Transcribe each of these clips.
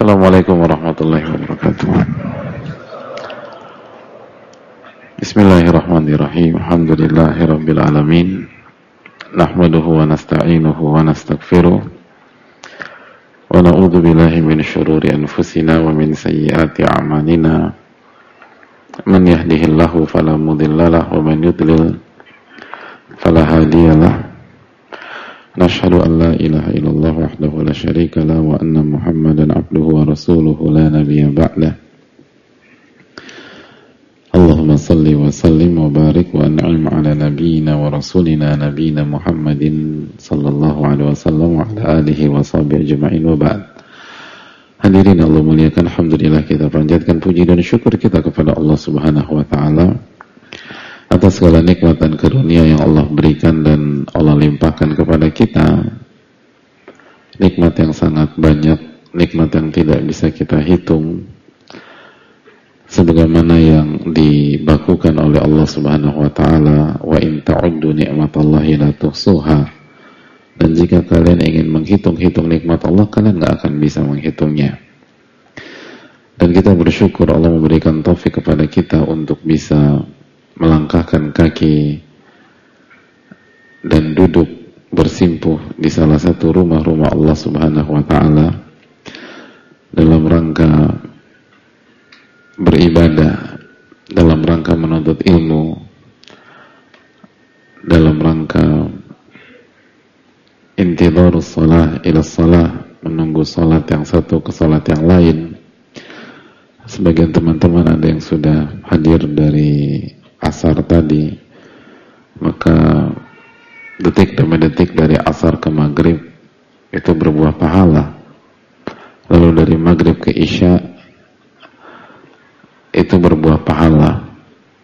Assalamualaikum warahmatullahi wabarakatuh. Bismillahirrahmanirrahim. Alhamdulillahirabbil alamin. Nahmaduhu wa nasta'inuhu wa nastaghfiruh. Wa na'udzu billahi min syururi anfusina wa min sayyiati a'malina. Man yahdihillahu fala mudhillalah wa man yudlil fala hadiyalah. Nashhadu an la ilaha illallah wahdahu la syarika lah wa anna Muhammadan abduhu wa rasuluhu la nabiyya ba'dah. Allahumma salli wa sallim wa barik wa an'im ala nabiyyina wa rasulina nabiyyina Muhammadin sallallahu alaihi wasallam wa ala alihi wa sahbihi ajma'in wa ba'd. Hadirin Allah muliakan, alhamdulillah kita panjatkan puji dan syukur kita kepada Allah Subhanahu wa taala atas segala nikmat dan karunia yang Allah berikan dan Allah limpahkan kepada kita. Nikmat yang sangat banyak, nikmat yang tidak bisa kita hitung, sebagaimana yang dibakukan oleh Allah Subhanahu wa taala, wa in ta'uddu ni'matallahi la tuhsuha. Dan jika kalian ingin menghitung-hitung nikmat Allah, kalian nggak akan bisa menghitungnya. Dan kita bersyukur Allah memberikan taufik kepada kita untuk bisa melangkahkan kaki dan duduk bersimpuh di salah satu rumah-rumah Allah Subhanahu wa taala dalam rangka beribadah, dalam rangka menuntut ilmu, dalam rangka intidharus shalah ila shalah, menunggu salat yang satu ke salat yang lain. Sebagian teman-teman ada yang sudah hadir dari asar tadi, maka detik demi detik dari asar ke maghrib itu berbuah pahala. Lalu dari maghrib ke isya itu berbuah pahala.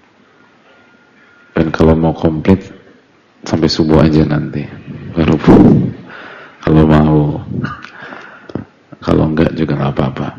Dan kalau mau komplit sampai subuh aja nanti baru kalau mau, kalau enggak juga nggak apa-apa.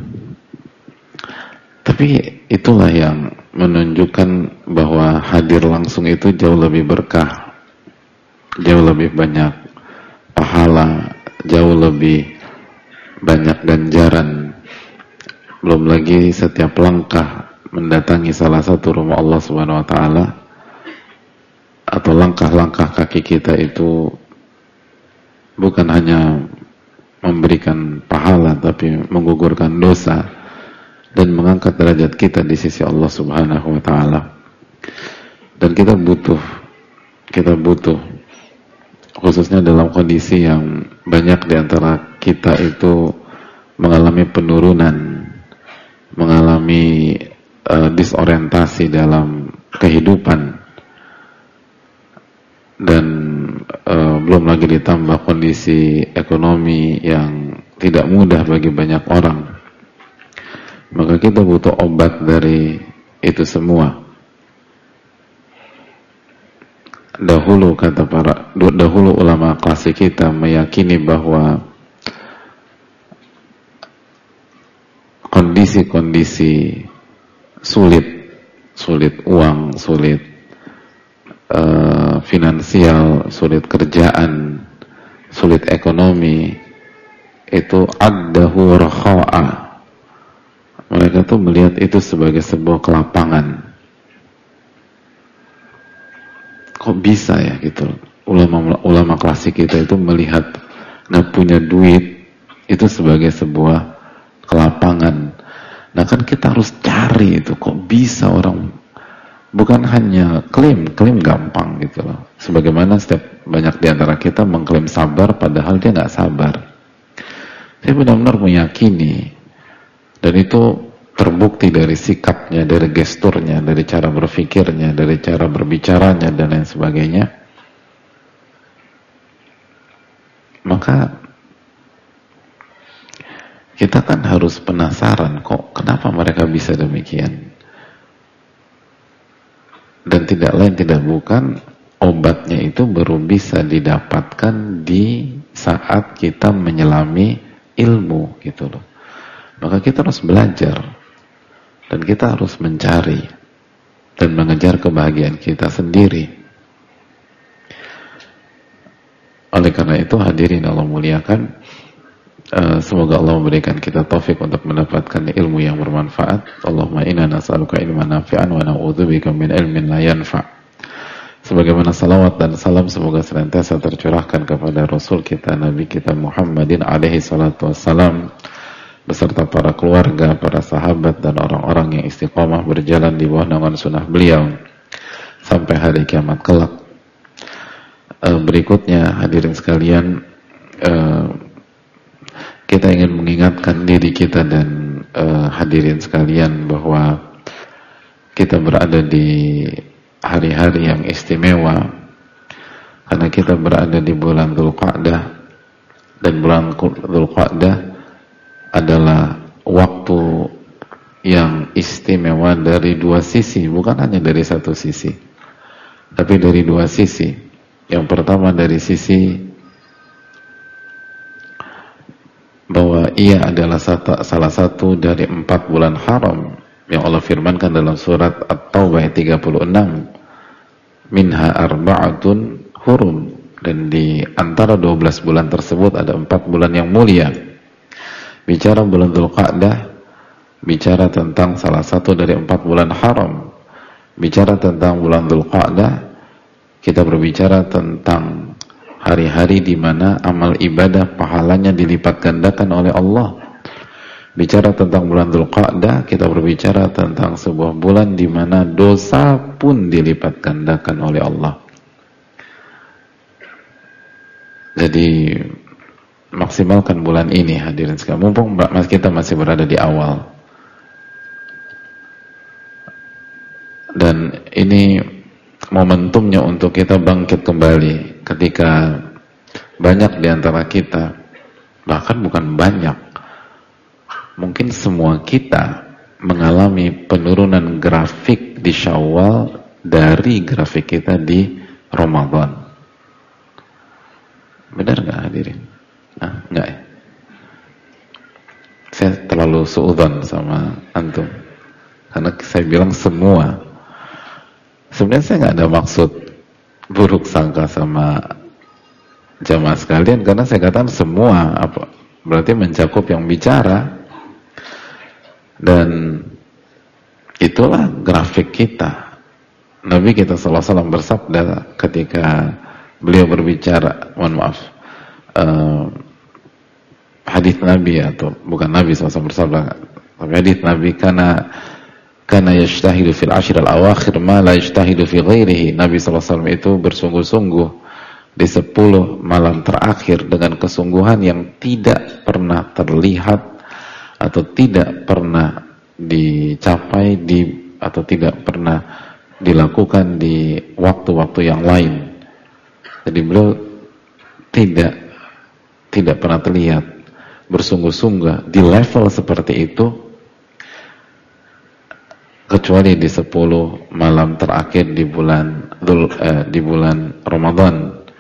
Tapi itulah yang menunjukkan bahwa hadir langsung itu jauh lebih berkah, jauh lebih banyak pahala, jauh lebih banyak ganjaran. Belum lagi setiap langkah mendatangi salah satu rumah Allah Subhanahu wa taala, atau langkah-langkah kaki kita itu bukan hanya memberikan pahala, tapi menggugurkan dosa dan mengangkat derajat kita di sisi Allah Subhanahu wa taala. Dan kita butuh khususnya dalam kondisi yang banyak di antara kita itu mengalami penurunan, mengalami disorientasi dalam kehidupan, dan belum lagi ditambah kondisi ekonomi yang tidak mudah bagi banyak orang. Maka kita butuh obat dari itu semua. Dahulu ulama klasik kita meyakini bahwa kondisi-kondisi sulit uang, sulit finansial, sulit kerjaan, sulit ekonomi, itu addahu rakha'a. Mereka tuh melihat itu sebagai sebuah kelapangan. Kok bisa ya gitu? Ulama klasik kita itu melihat nggak punya duit itu sebagai sebuah kelapangan. Nah kan kita harus cari itu, kok bisa orang, bukan hanya klaim gampang gitu loh. Sebagaimana setiap banyak di antara kita mengklaim sabar padahal dia nggak sabar. Saya benar-benar meyakini, dan itu terbukti dari sikapnya, dari gesturnya, dari cara berpikirnya, dari cara berbicaranya dan lain sebagainya. Maka kita kan harus penasaran, kok kenapa mereka bisa demikian. Dan tidak lain tidak bukan, obatnya itu baru bisa didapatkan di saat kita menyelami ilmu gitu loh. Maka kita harus belajar dan kita harus mencari dan mengejar kebahagiaan kita sendiri. Oleh karena itu hadirin Allah muliakan, Semoga Allah memberikan kita taufik untuk mendapatkan ilmu yang bermanfaat. Allahumma inna nas'aluka ilman nafi'an wa na'udzubika min ilmin la yanfa'. Sebagaimana salawat dan salam semoga senantiasa tercurahkan kepada Rasul kita, Nabi kita Muhammadin alaihi salatu wassalam, beserta para keluarga, para sahabat dan orang-orang yang istiqamah berjalan di bawah naungan sunnah beliau sampai hari kiamat kelak. Berikutnya hadirin sekalian, kita ingin mengingatkan diri kita dan hadirin sekalian bahwa kita berada di hari-hari yang istimewa karena kita berada di bulan Dzulqa'dah, dan bulan Dzulqa'dah adalah waktu yang istimewa dari dua sisi, bukan hanya dari satu sisi, tapi dari dua sisi. Yang pertama dari sisi bahwa ia adalah salah satu dari 4 bulan haram yang Allah firmankan dalam surat At-Taubah 36, minha arba'atun hurum, dan di antara 12 bulan tersebut ada 4 bulan yang mulia. Bicara bulan Dzulqa'dah, bicara tentang salah satu dari 4 bulan haram. Bicara tentang bulan Dzulqa'dah, kita berbicara tentang hari-hari di mana amal ibadah pahalanya dilipat gandakan oleh Allah. Bicara tentang bulan Dzulqa'dah, kita berbicara tentang sebuah bulan di mana dosa pun dilipat gandakan oleh Allah. Jadi maksimalkan bulan ini hadirin sekalian, mumpung kita masih berada di awal. Dan ini momentumnya untuk kita bangkit kembali ketika banyak di antara kita, bahkan bukan banyak, mungkin semua kita mengalami penurunan grafik di Syawal dari grafik kita di Ramadan. Benar nggak hadirin? Nggak ya? Saya terlalu suudzon sama antum karena saya bilang semua. Sebenarnya saya nggak ada maksud buruk sangka sama jamaah sekalian, karena saya katakan semua apa berarti mencakup yang bicara, dan itulah grafik kita. Nabi kita sallallahu alaihi wasallam bersabda ketika beliau berbicara, mohon maaf, hadits Nabi, atau bukan Nabi SAW bersabda, tapi hadits Nabi, karena yajtahidu fil ashir al-awakhir ma la yajtahidu fi ghairihi. Nabi SAW itu bersungguh-sungguh di 10 malam terakhir dengan kesungguhan yang tidak pernah terlihat atau tidak pernah dicapai atau tidak pernah dilakukan di waktu-waktu yang lain. Jadi beliau tidak pernah terlihat bersungguh-sungguh di level seperti itu kecuali di 10 malam terakhir di bulan Ramadan.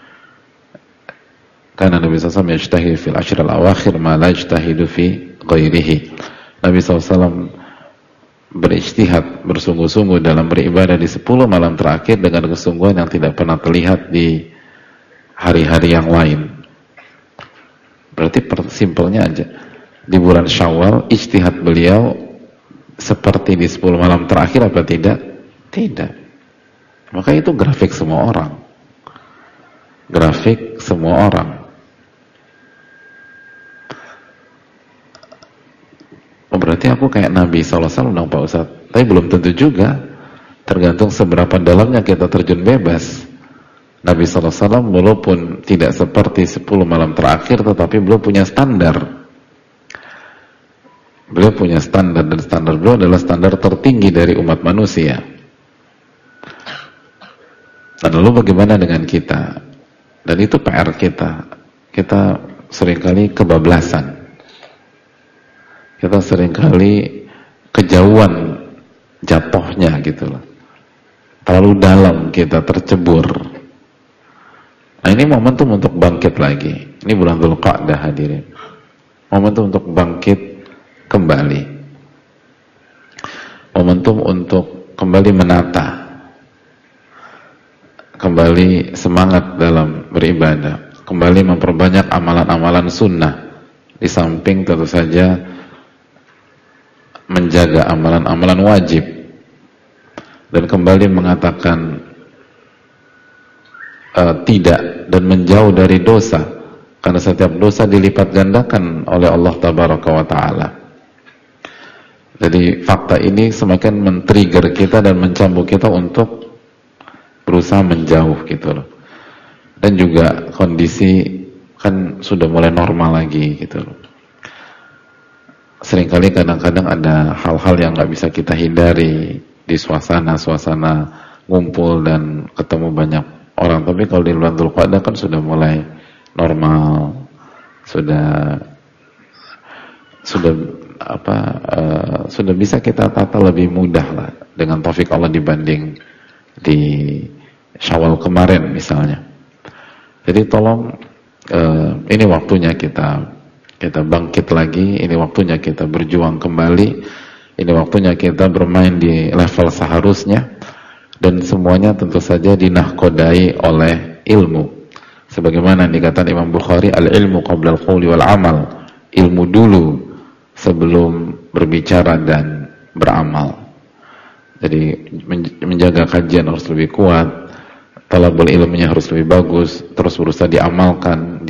Karena Nabi SAW yajtahidu fil ashir al-awakhir ma la yajtahidu fi ghairihi. Nabi SAW berijtihad, bersungguh-sungguh dalam beribadah di 10 malam terakhir dengan kesungguhan yang tidak pernah terlihat di hari-hari yang lain. Berarti simpelnya aja, di bulan Syawal ijtihad beliau seperti di 10 malam terakhir apa tidak? Tidak. Maka itu grafik semua orang. Grafik semua orang. Oh, berarti aku kayak Nabi SAW dong Pak Ustadz. Tapi belum tentu juga. Tergantung seberapa dalamnya kita terjun bebas. Nabi SAW walaupun tidak seperti 10 malam terakhir, tetapi beliau punya standar. Beliau punya standar, dan standar beliau adalah standar tertinggi dari umat manusia. Dan lalu bagaimana dengan kita? Dan itu PR kita. Kita seringkali kebablasan. Kita seringkali kejauhan jatuhnya gitu loh. Terlalu dalam kita tercebur. Nah, ini momentum untuk bangkit lagi. Ini bulan Dzulqa'dah hadirin. Momentum untuk bangkit kembali, momentum untuk kembali menata, kembali semangat dalam beribadah, kembali memperbanyak amalan-amalan sunnah Di samping tentu saja menjaga amalan-amalan wajib, dan kembali mengatakan tidak dan menjauh dari dosa, karena setiap dosa dilipat gandakan oleh Allah Tabaraka wa Ta'ala. Jadi fakta ini semakin men-trigger kita dan mencambuk kita untuk berusaha menjauh gitu loh. Dan juga kondisi kan sudah mulai normal lagi gitu loh. Seringkali kadang-kadang ada hal-hal yang nggak bisa kita hindari di suasana ngumpul dan ketemu banyak orang. Tapi kalau di bulan Dzulqa'dah kan sudah mulai normal, sudah bisa kita tata lebih mudah lah dengan taufik Allah dibanding di Syawal kemarin misalnya. Jadi tolong ini waktunya kita bangkit lagi, ini waktunya kita berjuang kembali, ini waktunya kita bermain di level seharusnya, dan semuanya tentu saja dinahkodai oleh ilmu. Sebagaimana dikatakan Imam Bukhari, al-ilmu qabla al-qawli wal-amal, ilmu dulu sebelum berbicara dan beramal. Jadi menjaga kajian harus lebih kuat, talabul ilmunya harus lebih bagus, terus berusaha diamalkan,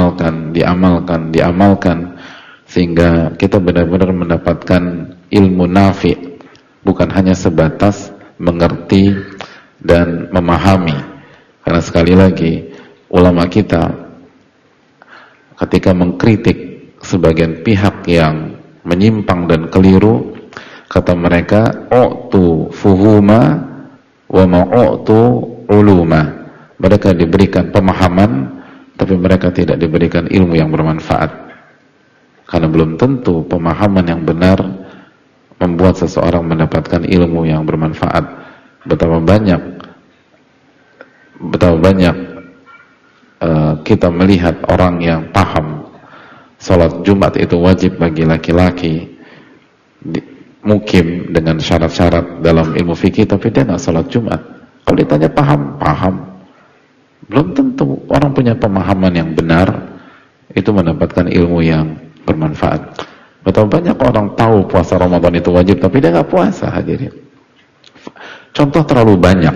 sehingga kita benar-benar mendapatkan ilmu nafi, bukan hanya sebatas mengerti dan memahami. Karena sekali lagi ulama kita ketika mengkritik sebagian pihak yang menyimpang dan keliru, kata mereka, u'tu fuhuma wa ma'u'tu uluma. Mereka diberikan pemahaman, tapi mereka tidak diberikan ilmu yang bermanfaat. Karena belum tentu pemahaman yang benar membuat seseorang mendapatkan ilmu yang bermanfaat. Betapa banyak kita melihat orang yang paham salat Jumat itu wajib bagi laki-laki, mukim dengan syarat-syarat dalam ilmu fikih, tapi dia nggak salat Jumat. Kalau ditanya paham, belum tentu orang punya pemahaman yang benar itu mendapatkan ilmu yang bermanfaat. Betapa banyak orang tahu puasa Ramadan itu wajib, tapi dia nggak puasa, hadirin. Contoh terlalu banyak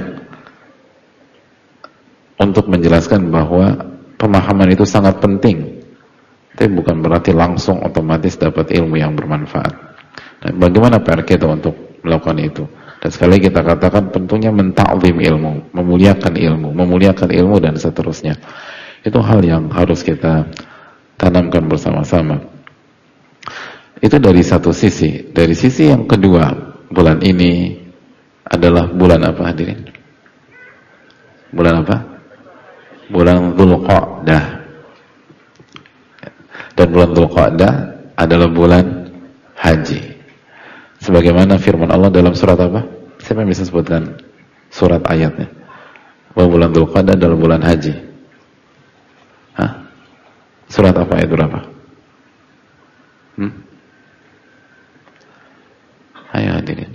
untuk menjelaskan bahwa pemahaman itu sangat penting, tapi bukan berarti langsung otomatis dapat ilmu yang bermanfaat. Nah, bagaimana PR kita untuk melakukan itu? Dan sekali kita katakan tentunya menta'zim ilmu, memuliakan ilmu dan seterusnya. Itu hal yang harus kita tanamkan bersama-sama. Itu dari satu sisi. Dari sisi yang kedua, bulan ini adalah bulan apa, hadirin? Bulan apa? Bulan Dzulqa'dah. Dan bulan Dzulqa'dah adalah bulan haji. Sebagaimana firman Allah dalam surat apa? Siapa yang bisa sebutkan surat ayatnya? Bahwa bulan Dzulqa'dah adalah bulan haji. Hah? Surat apa, ayat berapa? Ayo hadirin.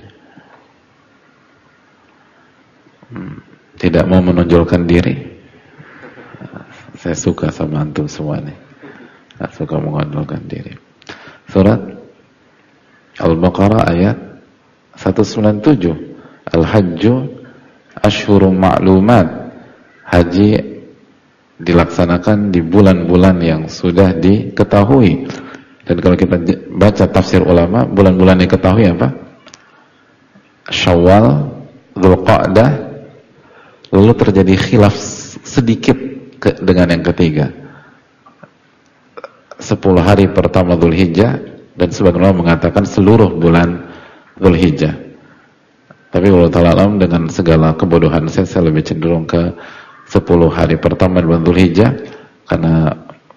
Tidak mau menonjolkan diri. Saya suka sama antum semua nih. Tidak suka menonjolkan diri. Surat Al-Baqarah ayat 197. Al-Hajju Ashhurum Ma'lumat. Haji dilaksanakan di bulan-bulan yang sudah diketahui. Dan kalau kita baca tafsir ulama, bulan-bulan yang diketahui apa? Syawal, Dzulqa'dah. Lalu terjadi khilaf sedikit dengan yang ketiga. 10 hari pertama Dzulhijjah, dan sebagian ulama mengatakan seluruh bulan Dzulhijjah. Tapi Allah Ta'ala alam, dengan segala kebodohan saya lebih cenderung ke 10 hari pertama bulan Dzulhijjah, karena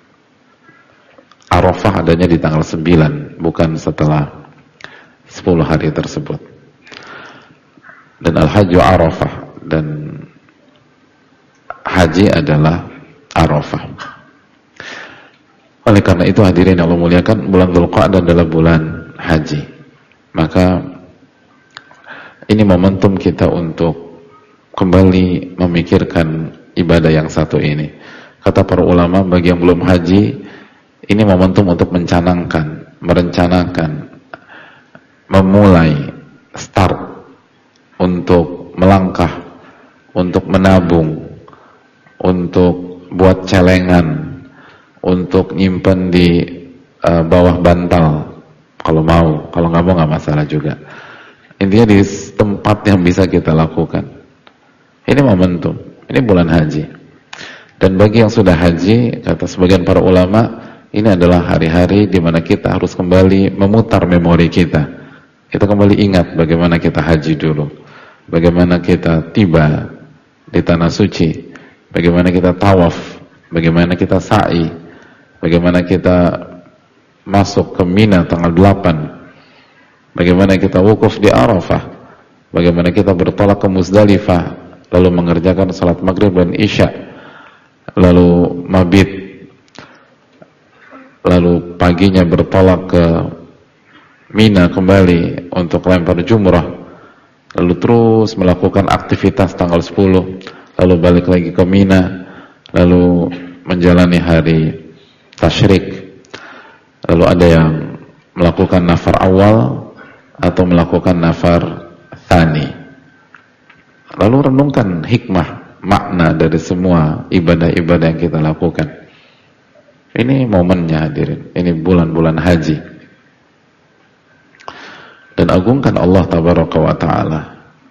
Arafah adanya di tanggal 9, bukan setelah 10 hari tersebut. Dan Al-Hajju Arafah, dan haji adalah Arafah. Oleh karena itu hadirin yang Allah muliakan, bulan Dzulqa'dah adalah bulan haji. Maka ini momentum kita untuk kembali memikirkan ibadah yang satu ini. Kata para ulama, bagi yang belum haji, Ini momentum untuk merencanakan, memulai, start, untuk melangkah, untuk menabung, untuk buat celengan, untuk nyimpen di bawah bantal, kalau mau, kalau nggak mau nggak masalah juga. Intinya di tempat yang bisa kita lakukan. Ini momentum, ini bulan haji. Dan bagi yang sudah haji, kata sebagian para ulama, ini adalah hari-hari di mana kita harus kembali memutar memori kita. Kita kembali ingat bagaimana kita haji dulu, bagaimana kita tiba di tanah suci, bagaimana kita tawaf, bagaimana kita sa'i, bagaimana kita masuk ke Mina tanggal 8, bagaimana kita wukuf di Arafah, bagaimana kita bertolak ke Muzdalifah, lalu mengerjakan salat maghrib dan isya, lalu mabit, lalu paginya bertolak ke Mina kembali untuk lempar jumrah, lalu terus melakukan aktivitas tanggal 10, lalu balik lagi ke Mina, lalu menjalani hari tasyrik, lalu ada yang melakukan nafar awal atau melakukan nafar tsani. Lalu renungkan hikmah, makna dari semua ibadah-ibadah yang kita lakukan. Ini momennya hadirin, ini bulan-bulan haji. Dan agungkan Allah tabaraka wa ta'ala,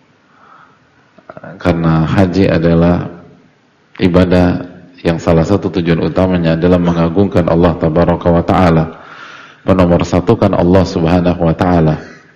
karena haji adalah ibadah yang salah satu tujuan utamanya adalah mengagungkan Allah tabaraka wa ta'ala, menomorsatukan Allah subhanahu wa ta'ala.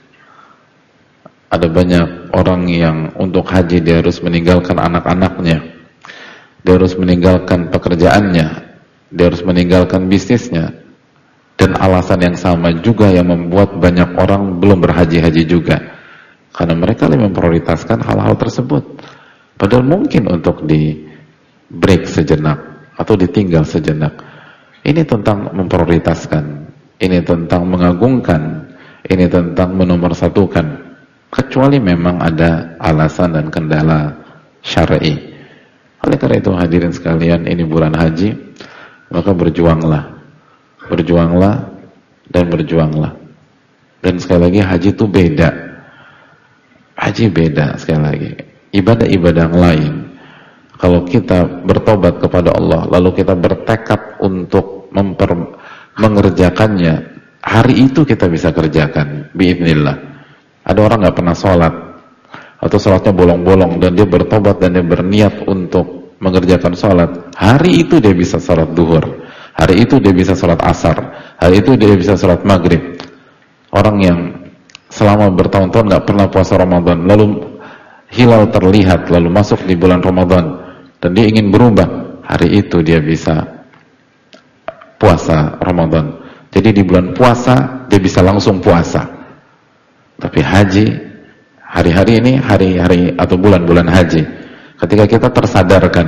Ada banyak orang yang untuk haji dia harus meninggalkan anak-anaknya, dia harus meninggalkan pekerjaannya, dia harus meninggalkan bisnisnya, dan alasan yang sama juga yang membuat banyak orang belum berhaji-haji juga, karena mereka lebih memprioritaskan hal-hal tersebut, padahal mungkin untuk di break sejenak atau ditinggal sejenak. Ini tentang memprioritaskan, ini tentang mengagungkan, ini tentang menomorsatukan, kecuali memang ada alasan dan kendala syar'i. Oleh karena itu hadirin sekalian, ini bulan haji, maka berjuanglah, berjuanglah dan berjuanglah. Dan sekali lagi haji itu beda, haji beda sekali lagi. Ibadah-ibadah yang lain, kalau kita bertobat kepada Allah, lalu kita bertekad untuk mengerjakannya, hari itu kita bisa kerjakan biidznillah. Ada orang nggak pernah sholat atau sholatnya bolong-bolong, dan dia bertobat dan dia berniat untuk mengerjakan sholat, hari itu dia bisa sholat duhur, hari itu dia bisa sholat asar, hari itu dia bisa sholat maghrib. Orang yang selama bertahun-tahun nggak pernah puasa Ramadan, lalu hilal terlihat, lalu masuk di bulan Ramadan dan dia ingin berubah, hari itu dia bisa puasa Ramadan. Jadi di bulan puasa dia bisa langsung puasa. Tapi haji, hari-hari ini, hari-hari atau bulan-bulan haji, ketika kita tersadarkan,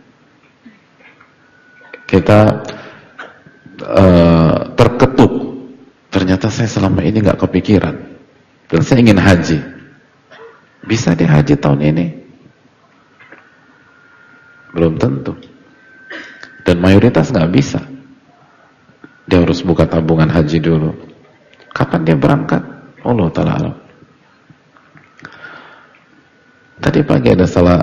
kita terketuk, ternyata saya selama ini nggak kepikiran, dan saya ingin haji. Bisa dia haji tahun ini? Belum tentu. Dan mayoritas nggak bisa. Dia harus buka tabungan haji dulu. Kapan dia berangkat? Allah Ta'ala alam. Tadi pagi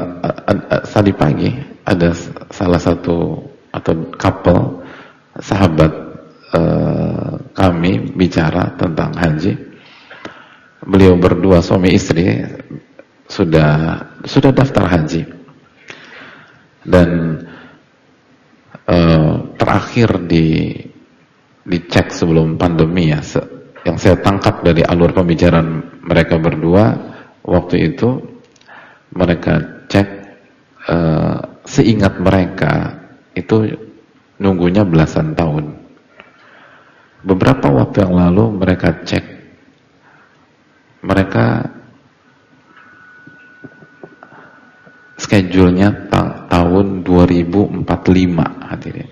ada salah satu atau couple sahabat kami bicara tentang haji. Beliau berdua suami istri sudah daftar haji, dan terakhir dicek sebelum pandemi ya, yang saya tangkap dari alur pembicaraan mereka berdua waktu itu, mereka cek, seingat mereka itu nunggunya belasan tahun. Beberapa waktu yang lalu mereka cek, mereka schedule-nya tahun 2045 hadirin.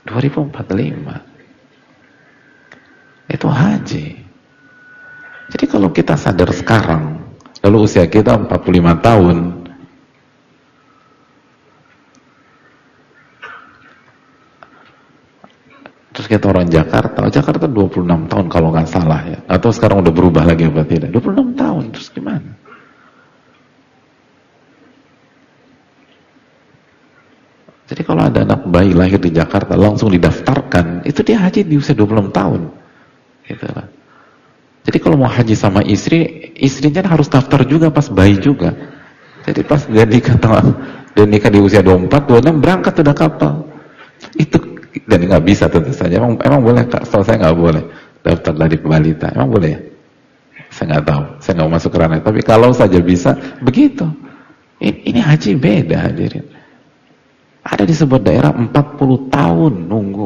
2045 itu haji. Jadi kalau kita sadar sekarang, lalu usia kita 45 tahun, terus kita orang Jakarta, Jakarta 26 tahun kalau nggak salah ya, atau sekarang udah berubah lagi apa tidak, 26 tahun, terus gimana? Jadi kalau ada anak bayi lahir di Jakarta langsung didaftarkan, itu dia haji di usia 26 tahun gitu lah. Jadi kalau mau haji sama istrinya harus daftar juga pas bayi juga. Jadi pas dia nikah di usia 24, 26 berangkat udah kapal. Itu dan nggak bisa tentu saja. Emang boleh? Setahu saya nggak boleh daftar dari balita. Emang boleh ya? Saya nggak tahu. Saya nggak masuk ke ranah. Tapi kalau saja bisa begitu. Ini haji beda hadirin. Ada di sebuah daerah 40 tahun nunggu.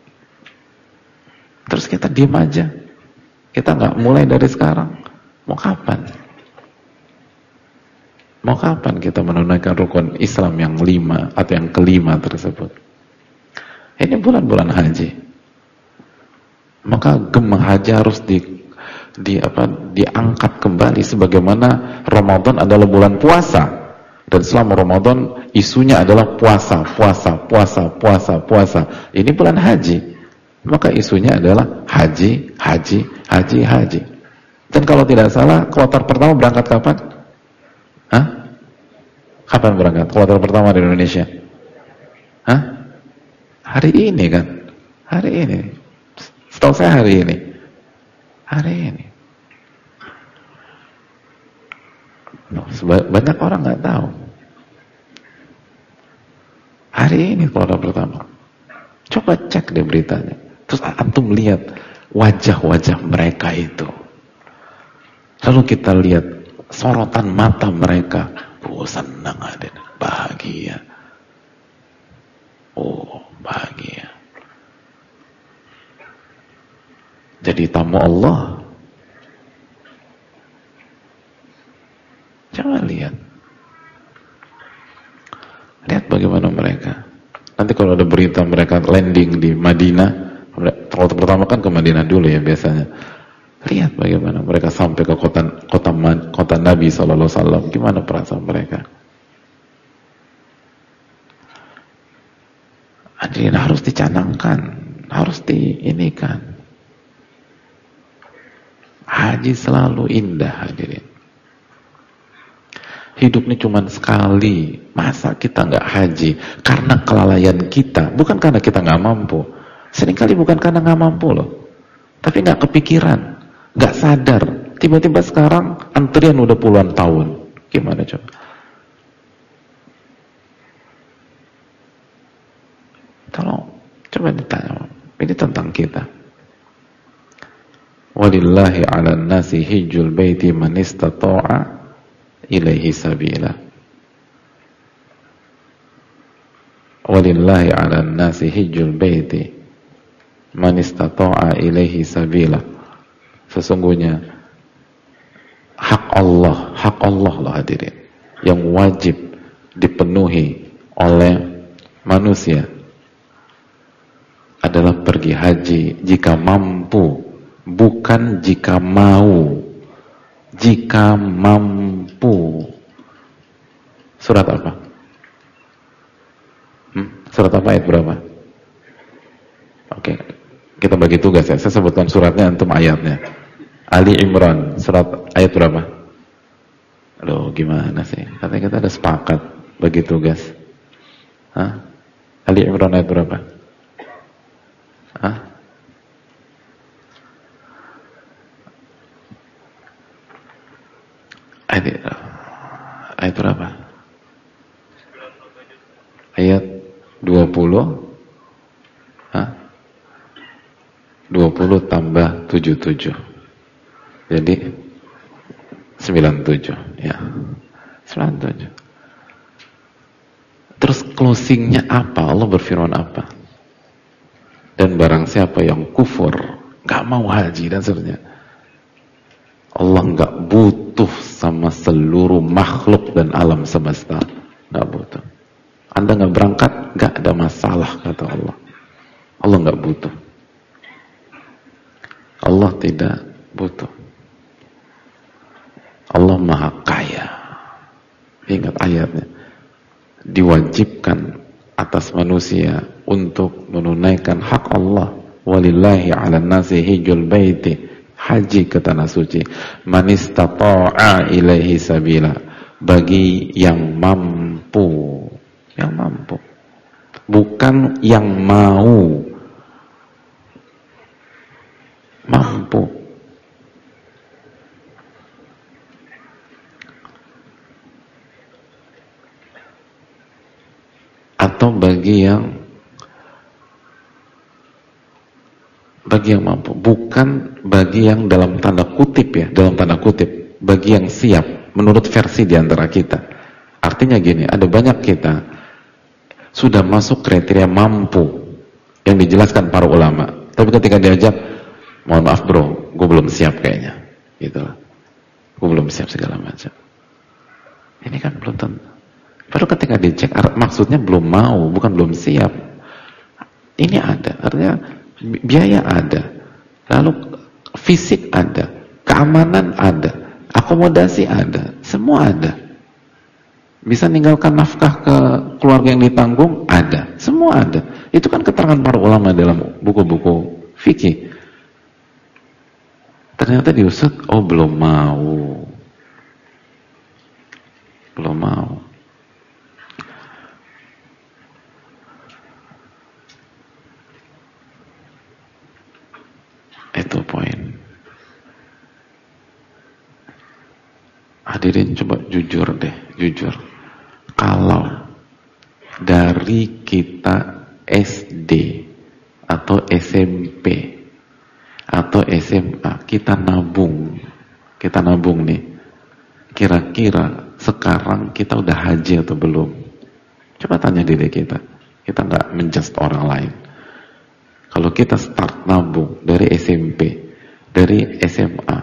Terus kita diem aja. Kita nggak mulai dari sekarang. Mau kapan? Mau kapan kita menunaikan rukun Islam yang 5 atau yang kelima tersebut? Ini bulan-bulan haji. Maka gemah haji harus diangkat kembali sebagaimana Ramadan adalah bulan puasa. Dan selama Ramadan isunya adalah puasa. Ini bulan haji. Maka isunya adalah haji. Dan kalau tidak salah, kloter pertama berangkat kapan? Hah? Kapan berangkat? Kloter pertama di Indonesia? Hah? Hari ini kan? Hari ini. Setahu saya hari ini. Hari ini. Banyak orang nggak tahu. Hari ini kloter pertama. Coba cek deh beritanya. Terus antum lihat wajah-wajah mereka itu. Lalu kita lihat sorotan mata mereka. Oh, senang ada, bahagia. Oh, bahagia. Jadi tamu Allah. Jangan lihat. Lihat bagaimana mereka. Nanti kalau ada berita mereka landing di Madinah, kalau pertama kan ke Madinah dulu ya biasanya. Lihat bagaimana mereka sampai ke kota Nabi SAW. Gimana perasaan mereka? Hadirin harus dicanangkan, harus diinikan. Haji selalu indah hadirin. Hidup ini cuma sekali. Masa kita nggak haji? Karena kelalaian kita, bukan karena kita nggak mampu. Seringkali bukan karena nggak mampu loh, tapi nggak kepikiran, nggak sadar. Tiba-tiba sekarang antrian udah puluhan tahun. Gimana coba? Tolong, coba ditanya. Ini tentang kita. Walillahi 'alan nasi hijjul baiti man istata'a ilaihi sabila. Walillahi 'alan nasi hijjul baiti man istata'a ilaihi sabila. Sesungguhnya hak Allah lah hadirin, yang wajib dipenuhi oleh manusia adalah pergi haji jika mampu, bukan jika mau. Jika mampu. Surat apa? Surat apa, ayat berapa? Oke, kita bagi tugas ya. Saya sebutkan suratnya, antum ayatnya. Ali Imran, surat ayat berapa? Aduh, gimana sih? Katanya kita ada sepakat bagi tugas. Hah? Ali Imran ayat berapa? Hah? Ayat berapa? Ayat 20. Hah? 20 tambah 77. Jadi 97 ya. 97. Terus closingnya apa? Allah berfirman apa? Dan barang siapa yang kufur, gak mau haji dan seterusnya, Allah gak butuh sama seluruh makhluk dan alam semesta. Gak butuh. Anda gak berangkat, gak ada masalah, kata Allah. Allah gak butuh. Allah tidak butuh. Allah maha kaya. Ingat ayatnya. Diwajibkan atas manusia untuk menunaikan hak Allah walillahi 'alan nasi hijjul baiti, haji ke tanah suci, man istata'a ilaihi sabila, bagi yang mampu, bukan yang mau, mampu. Atau bagi yang mampu, bukan bagi yang dalam tanda kutip ya, bagi yang siap menurut versi di antara kita. Artinya gini, ada banyak kita sudah masuk kriteria mampu yang dijelaskan para ulama, tapi ketika diajak, mohon maaf bro, gue belum siap kayaknya, gitu lah, gue belum siap segala macam. Ini kan belum tentu. Baru ketika dicek, maksudnya belum mau, bukan belum siap. Ini ada, artinya biaya ada, lalu fisik ada, keamanan ada, akomodasi ada, semua ada. Bisa ninggalkan nafkah ke keluarga yang ditanggung, ada, semua ada. Itu kan keterangan para ulama dalam buku-buku fikih. Ternyata diusut, oh belum mau. Itu poin. Hadirin coba jujur deh, jujur. Kalau dari kita SD atau SMP atau SMA kita nabung nih, kira-kira sekarang kita udah haji atau belum? Coba tanya diri kita nggak menjudge orang lain. Kalau kita start nabung dari SMP, dari SMA,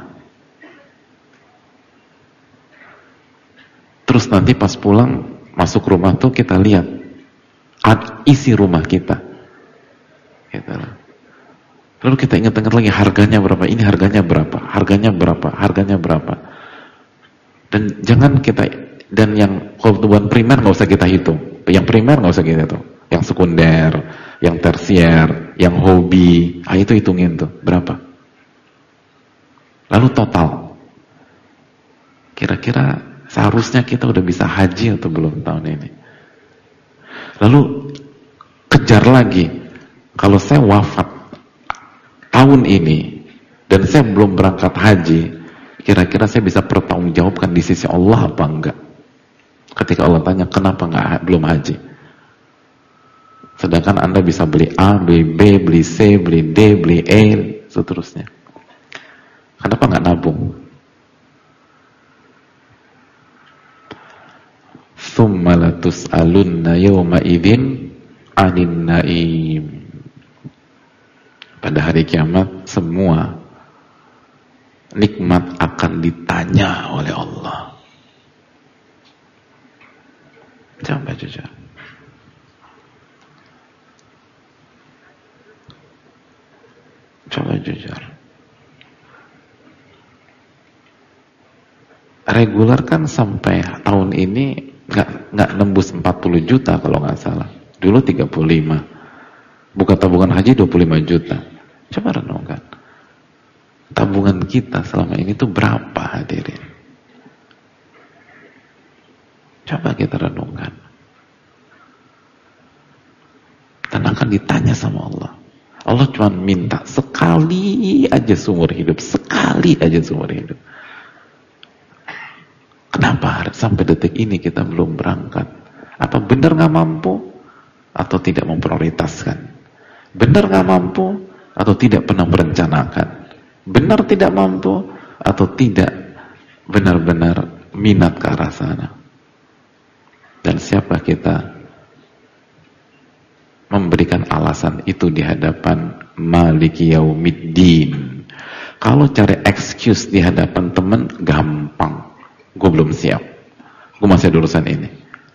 terus nanti pas pulang masuk rumah tuh kita lihat isi rumah kita, gitu. Lalu kita ingat-ingat lagi harganya berapa, ini harganya berapa. Dan jangan kita, dan yang kebutuhan primer nggak usah kita hitung, yang primer nggak usah kita hitung, yang sekunder, yang tersier, yang hobi, itu hitungin tuh berapa. Lalu total, kira-kira seharusnya kita udah bisa haji atau belum tahun ini. Lalu kejar lagi, kalau saya wafat tahun ini dan saya belum berangkat haji, kira-kira saya bisa pertanggungjawabkan di sisi Allah apa enggak? Ketika Allah tanya kenapa belum haji, sedangkan Anda bisa beli A, beli B, beli C, beli D, beli E, seterusnya. Kenapa nggak nabung? Tsumma latus'alunna yawma idzin 'anil na'im. Pada hari kiamat semua nikmat akan ditanya oleh Allah. Coba jujur. Coba jujur. Reguler kan sampai tahun ini nggak nembus 40 juta kalau nggak salah. Dulu 35. Buka tabungan haji 25 juta. Coba renungkan. Tabungan kita selama ini tuh berapa, hadirin? Coba kita renungkan. Dan akan ditanya sama Allah. Allah cuma minta sekali aja seumur hidup. Sekali aja seumur hidup. Kenapa sampai detik ini kita belum berangkat? Apa benar nggak mampu? Atau tidak memprioritaskan? Benar nggak mampu? Atau tidak pernah merencanakan? Benar tidak mampu? Atau tidak benar-benar minat ke arah sana? Dan siapa kita memberikan alasan itu di hadapan Maliki Yaumiddin? Kalau cari excuse di hadapan teman, gampang. Gue belum siap, gue masih ada urusan ini,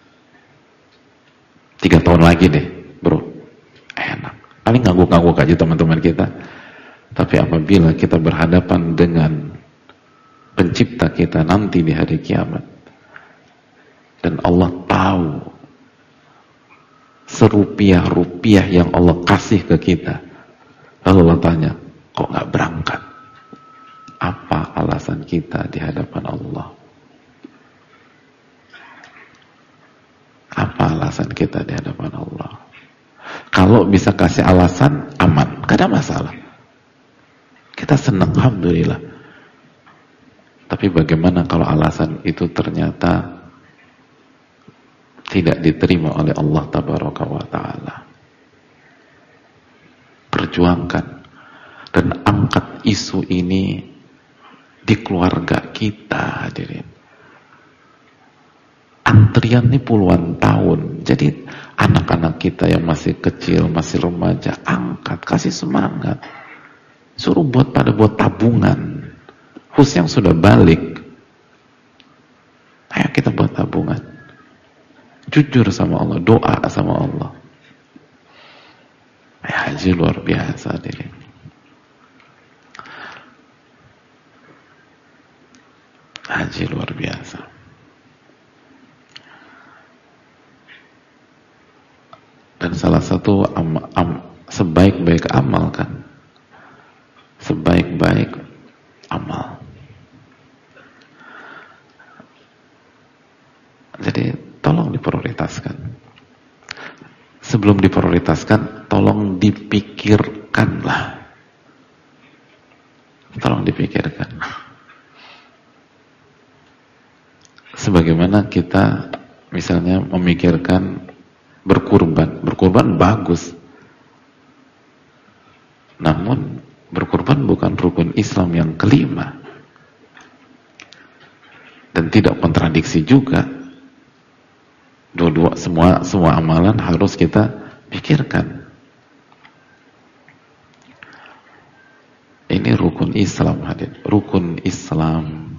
3 tahun lagi deh bro, enak. Paling ngangguk-ngangguk aja teman-teman kita. Tapi apabila kita berhadapan dengan pencipta kita nanti di hari kiamat, dan Allah tahu serupiah-rupiah yang Allah kasih ke kita, Lalu Allah tanya, kok nggak berangkat? Apa alasan kita di hadapan Allah? Apa alasan kita di hadapan Allah? Kalau bisa kasih alasan, aman, gak ada masalah. Kita senang, alhamdulillah. Tapi bagaimana kalau alasan itu ternyata tidak diterima oleh Allah Tabaraka wa Ta'ala? Perjuangkan dan angkat isu ini di keluarga kita, hadirin. Antrian ini puluhan tahun. Jadi anak-anak kita yang masih kecil, masih remaja, angkat, kasih semangat. Suruh buat tabungan. Khusus yang sudah balik, ayo kita buat tabungan. Jujur sama Allah, doa sama Allah. Haji luar biasa, hadirin. Haji luar biasa. Dan salah satu sebaik-baik amal kan, sebaik-baik amal. Jadi tolong diprioritaskan. Sebelum diprioritaskan, tolong dipikirkanlah. Tolong dipikirkan. Sebagaimana kita misalnya memikirkan berkurban bagus. Namun berkurban bukan rukun Islam yang kelima. Dan tidak kontradiksi juga. Dua-dua semua amalan harus kita pikirkan. Ini rukun Islam, hadir. Rukun Islam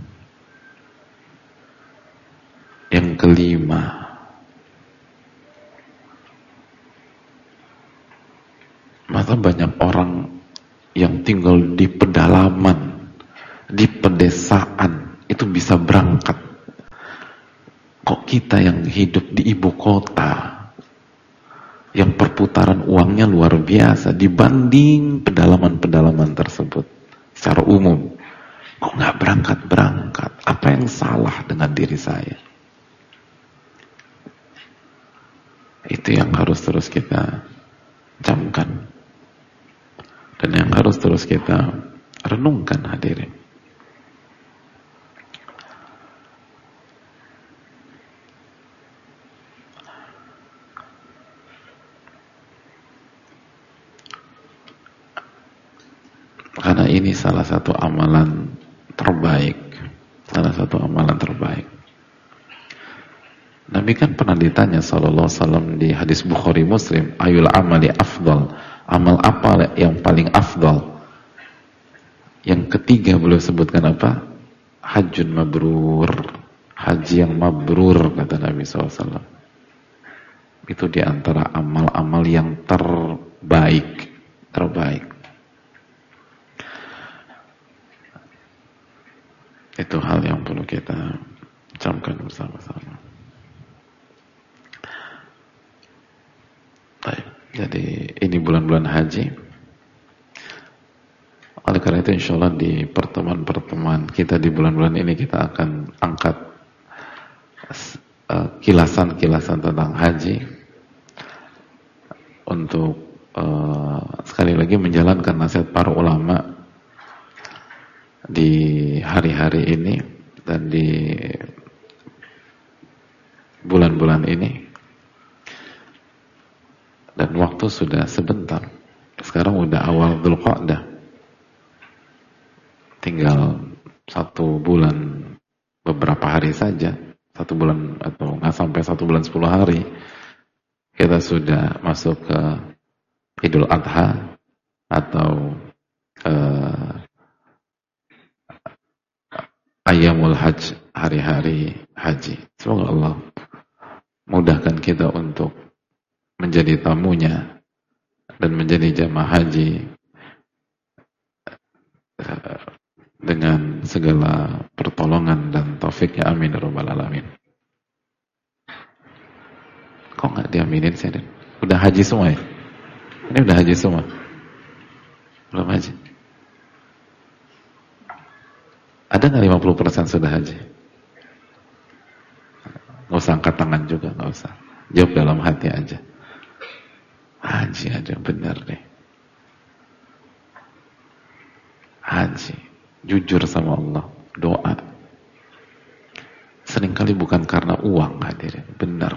yang kelima. Masa banyak orang yang tinggal di pedalaman, di pedesaan, itu bisa berangkat. Kok kita yang hidup di ibu kota, yang perputaran uangnya luar biasa dibanding pedalaman-pedalaman tersebut secara umum, kok nggak berangkat-berangkat? Apa yang salah dengan diri saya? Itu yang harus terus kita camkan dan yang harus terus kita renungkan, hadirin. Karena ini salah satu amalan terbaik. Salah satu amalan terbaik. Nabi kan pernah ditanya sallallahu alaihi wasallam di hadis Bukhari Muslim, ayul amali afdal, amal apa yang paling afdal? Yang ketiga beliau sebutkan apa? Hajjun mabrur, haji yang mabrur, kata Nabi SAW. Itu diantara amal-amal yang terbaik. Itu hal yang perlu kita camkan bersama-sama. Baik, jadi ini bulan-bulan haji. Oleh karena itu insya Allah di pertemuan-pertemuan kita di bulan-bulan ini kita akan angkat kilasan-kilasan tentang haji untuk sekali lagi menjalankan nasihat para ulama di hari-hari ini dan di bulan-bulan ini. Dan waktu sudah sebentar. Sekarang udah awal Dzulqa'dah. Tinggal 1 bulan beberapa hari saja. 1 bulan atau nggak sampai 1 bulan 10 hari. Kita sudah masuk ke Idul Adha atau Ayyamul Hajj, hari-hari haji. Semoga Allah mudahkan kita untuk menjadi tamunya dan menjadi jamaah haji dengan segala pertolongan dan taufiknya, amin ya rabbal alamin. Kok nggak diaminin sih? Udah haji semua ya? Ini udah haji semua. Belum haji. Ada nggak 50% sudah haji? Nggak usah angkat tangan juga, nggak usah. Jawab dalam hati aja. Haji aja, benar deh. Haji. Jujur sama Allah. Doa. Seringkali bukan karena uang, hadirin. Benar.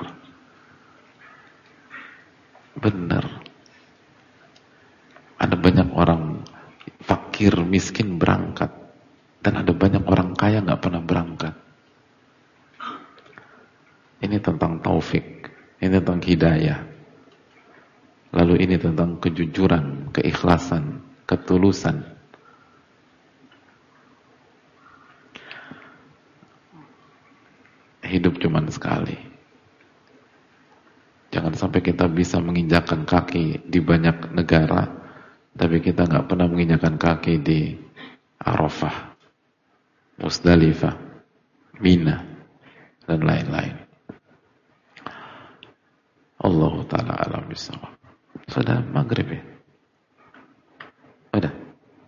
Benar. Ada banyak orang fakir, miskin berangkat. Dan ada banyak orang kaya nggak pernah berangkat. Ini tentang taufik, ini tentang hidayah. Lalu ini tentang kejujuran, keikhlasan, ketulusan. Hidup cuma sekali. Jangan sampai kita bisa menginjakkan kaki di banyak negara, tapi kita nggak pernah menginjakkan kaki di Arafah, Musdalifah, Mina, dan lain-lain. Allah Ta'ala alam bisawab. Sudah maghrib ya? Udah?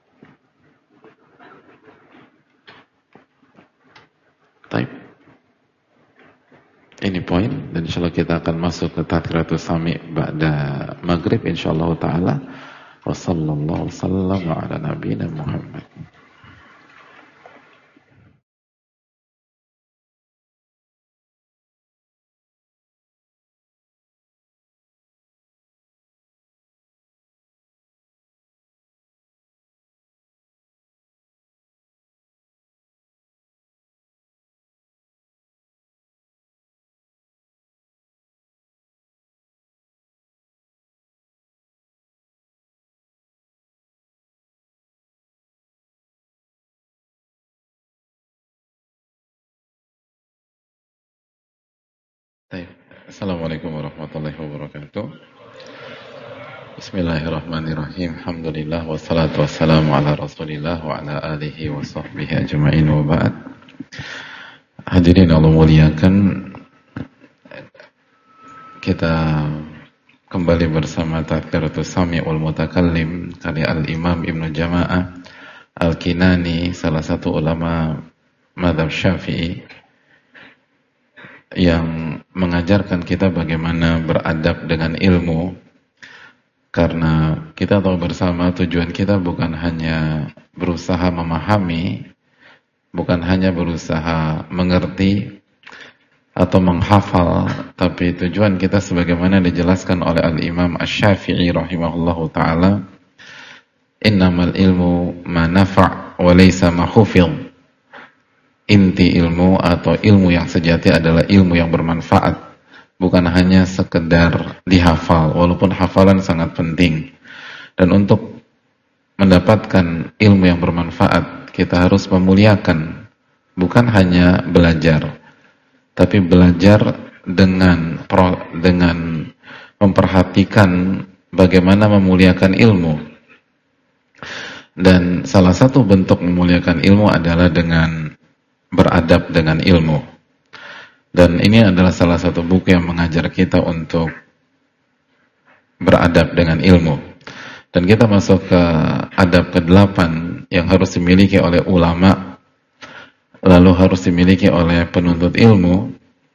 Taib. Ini poin, dan insyaAllah kita akan masuk ke Tadhkiratus Sami' ba'da maghrib insyaAllah Ta'ala. Wa sallallahu sallam ala nabiyina Muhammad. Assalamualaikum warahmatullahi wabarakatuh. Bismillahirrahmanirrahim. Alhamdulillah wassalatu wassalamu ala Rasulillah wa ala alihi wa sahbihi ajma'in wa ba'd. Hadirin Allah muliakan, kita kembali bersama Tadhkiratus Sami' wal Mutakallim karya Al-Imam Ibnu Jama'ah Al-Kinani, salah satu ulama mazhab Syafi'i, yang mengajarkan kita bagaimana beradab dengan ilmu. Karena kita tahu bersama tujuan kita bukan hanya berusaha memahami, bukan hanya berusaha mengerti atau menghafal, tapi tujuan kita sebagaimana dijelaskan oleh Al-Imam Asy-Syafi'i rahimahullahu ta'ala, innamal ilmu ma nafa' wa laysa ma hufidh. Inti ilmu atau ilmu yang sejati adalah ilmu yang bermanfaat, bukan hanya sekedar dihafal, walaupun hafalan sangat penting. Dan untuk mendapatkan ilmu yang bermanfaat, kita harus memuliakan, bukan hanya belajar, tapi belajar dengan memperhatikan bagaimana memuliakan ilmu. Dan salah satu bentuk memuliakan ilmu adalah dengan beradab dengan ilmu. Dan ini adalah salah satu buku yang mengajar kita untuk beradab dengan ilmu. Dan kita masuk ke adab ke-8 yang harus dimiliki oleh ulama, lalu harus dimiliki oleh penuntut ilmu,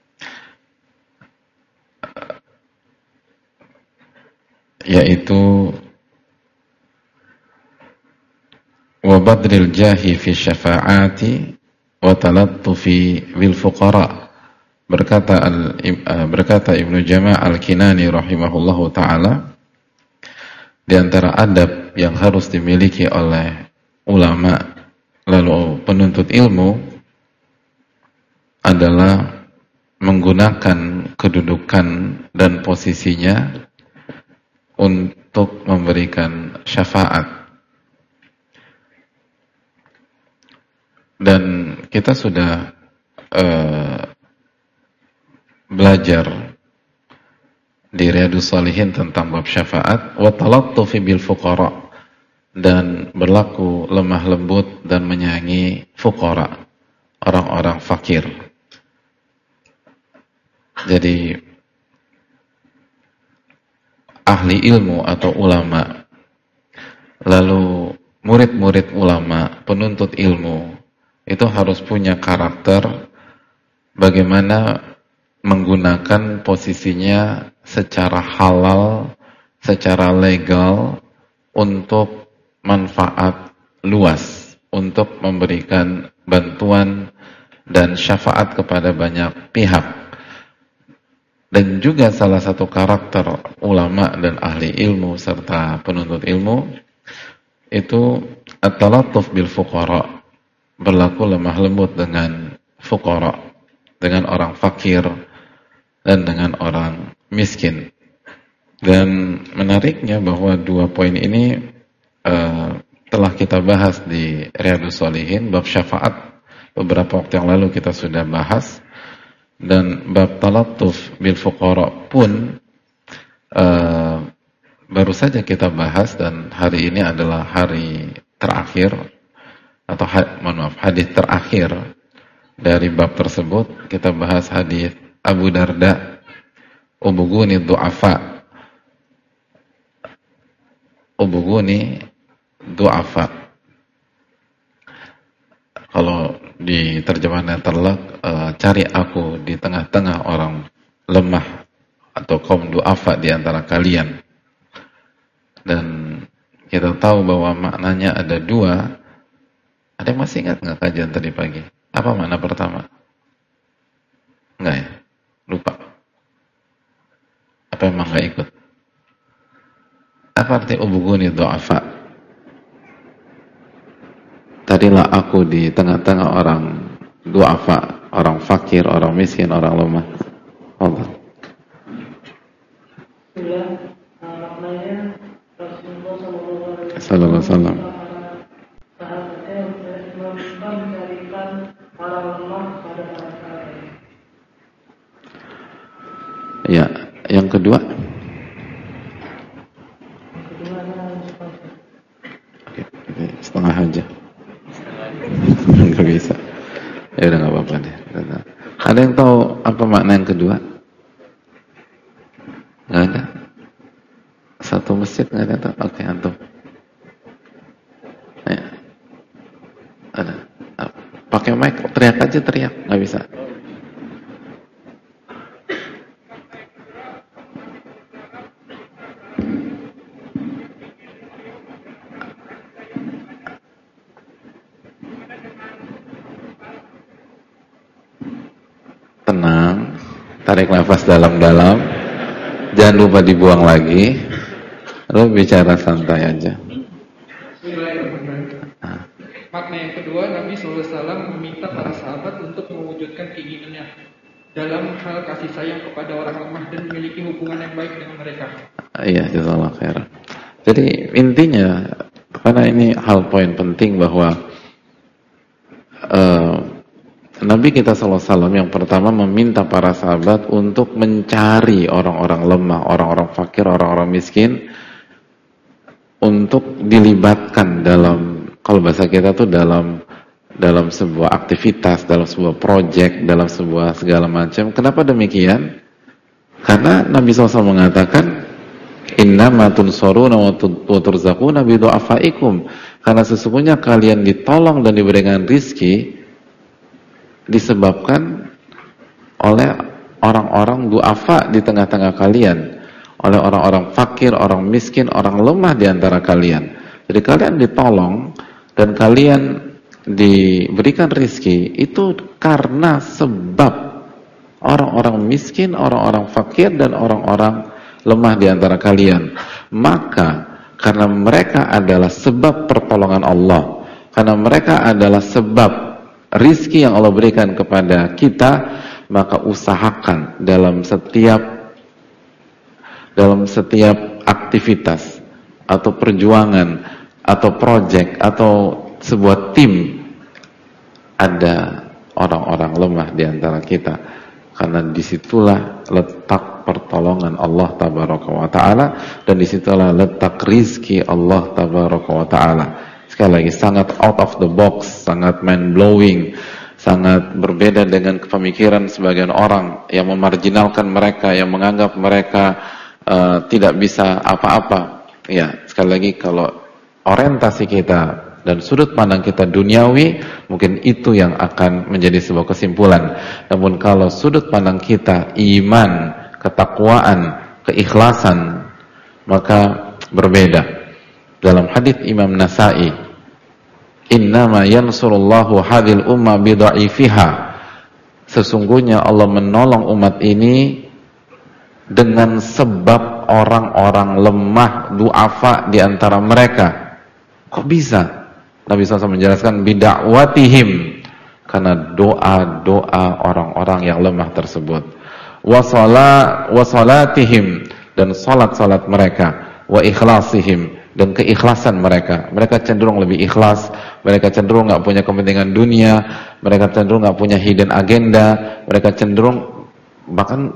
yaitu wa badril jahi fi syafa'ati wa talattufi bil fuqara. Berkata Ibnu Jama'ah Al-Kinani rahimahullahu ta'ala, di antara adab yang harus dimiliki oleh ulama lalu penuntut ilmu adalah menggunakan kedudukan dan posisinya untuk memberikan syafaat. Dan kita sudah belajar di Riyadhus Shalihin tentang bab syafaat, wa talattufi bil fuqara, dan berlaku lemah lembut dan menyayangi fuqara, orang-orang fakir. Jadi ahli ilmu atau ulama Lalu murid-murid ulama, penuntut ilmu itu harus punya karakter bagaimana menggunakan posisinya secara halal, secara legal untuk manfaat luas, untuk memberikan bantuan dan syafaat kepada banyak pihak. Dan juga salah satu karakter ulama dan ahli ilmu serta penuntut ilmu itu at-talattuf bil fuqara, berlaku lemah lembut dengan fuqara, dengan orang fakir dan dengan orang miskin. Dan menariknya bahwa dua poin ini telah kita bahas di Riyadhus Shalihin, bab syafaat beberapa waktu yang lalu kita sudah bahas, dan bab talattuf bil fuqara pun baru saja kita bahas, dan hari ini adalah hari terakhir atau hadis terakhir dari bab tersebut. Kita bahas hadis Abu Darda, ubuguni du'afa, ubuguni du'afa. Kalau di terjemahan terlek, cari aku di tengah-tengah orang lemah atau kaum du'afa di antara kalian. Dan kita tahu bahwa maknanya ada dua. Ada yang masih ingat nggak kajian tadi pagi? Apa makna pertama? Enggak ya? Lupa. Apa emang nggak ikut? Apa arti ubuguni du'afa? Tadilah aku di tengah-tengah orang du'afa, orang fakir, orang miskin, orang lemah. Allah. Maknanya Rasulullah Sallallahu alaihi wasallam mencarikan para lemah pada para. ya, yang kedua. Oke, setengah aja. Nggak bisa. Ya udah nggak apa-apa deh. Ada yang tahu apa makna yang kedua? Nggak ada. Satu masjid nggak ada yang tahu. Oke, antum. Ya. Ada. Pakai mic, teriak aja, teriak. Nggak bisa. Tenang, tarik nafas dalam-dalam, jangan lupa dibuang lagi, lalu bicara santai aja. Makna yang kedua, Nabi SAW meminta para sahabat untuk mewujudkan keinginannya dalam hal kasih sayang kepada orang lemah dan memiliki hubungan yang baik dengan mereka. Iya, jazakallahu khairan. Jadi intinya, karena ini hal poin penting bahwa Nabi kita SAW yang pertama meminta para sahabat untuk mencari orang-orang lemah, orang-orang fakir, orang-orang miskin, untuk dilibatkan dalam, kalau bahasa kita tuh dalam sebuah aktivitas, dalam sebuah proyek, dalam sebuah segala macam. Kenapa demikian? Karena Nabi SAW mengatakan, innama tunsoruna wa turzaquna bi du'afaikum. Karena sesungguhnya kalian ditolong dan diberikan rizki disebabkan oleh orang-orang du'afa di tengah-tengah kalian, oleh orang-orang fakir, orang miskin, orang lemah di antara kalian. Jadi kalian ditolong dan kalian diberikan rizki itu karena sebab orang-orang miskin, orang-orang fakir dan orang-orang lemah di antara kalian. Maka karena mereka adalah sebab pertolongan Allah, karena mereka adalah sebab rizki yang Allah berikan kepada kita, maka usahakan dalam setiap aktivitas atau perjuangan atau proyek atau sebuah tim ada orang-orang lemah di antara kita, karena disitulah letak pertolongan Allah tabaraka wa ta'ala, dan disitulah letak rizki Allah tabaraka wa ta'ala. Sekali lagi, sangat out of the box, sangat mind blowing, sangat berbeda dengan pemikiran sebagian orang yang memarginalkan mereka, yang menganggap mereka tidak bisa apa-apa. Ya, sekali lagi, kalau orientasi kita dan sudut pandang kita duniawi, mungkin itu yang akan menjadi sebuah kesimpulan. Namun kalau sudut pandang kita iman, ketakwaan, keikhlasan, maka berbeda. Dalam hadits Imam Nasa'i, innama yansurullahu hadhil umma bidha'ifiha, sesungguhnya Allah menolong umat ini dengan sebab orang-orang lemah, du'afa di antara mereka. Kok bisa? Nabi SAW menjelaskan bidakwatihim, karena doa-doa orang-orang yang lemah tersebut. Wasalatihim, dan salat-salat mereka. Wa ikhlasihim, dan keikhlasan mereka. Mereka cenderung lebih ikhlas, mereka cenderung gak punya kepentingan dunia, mereka cenderung gak punya hidden agenda, mereka cenderung bahkan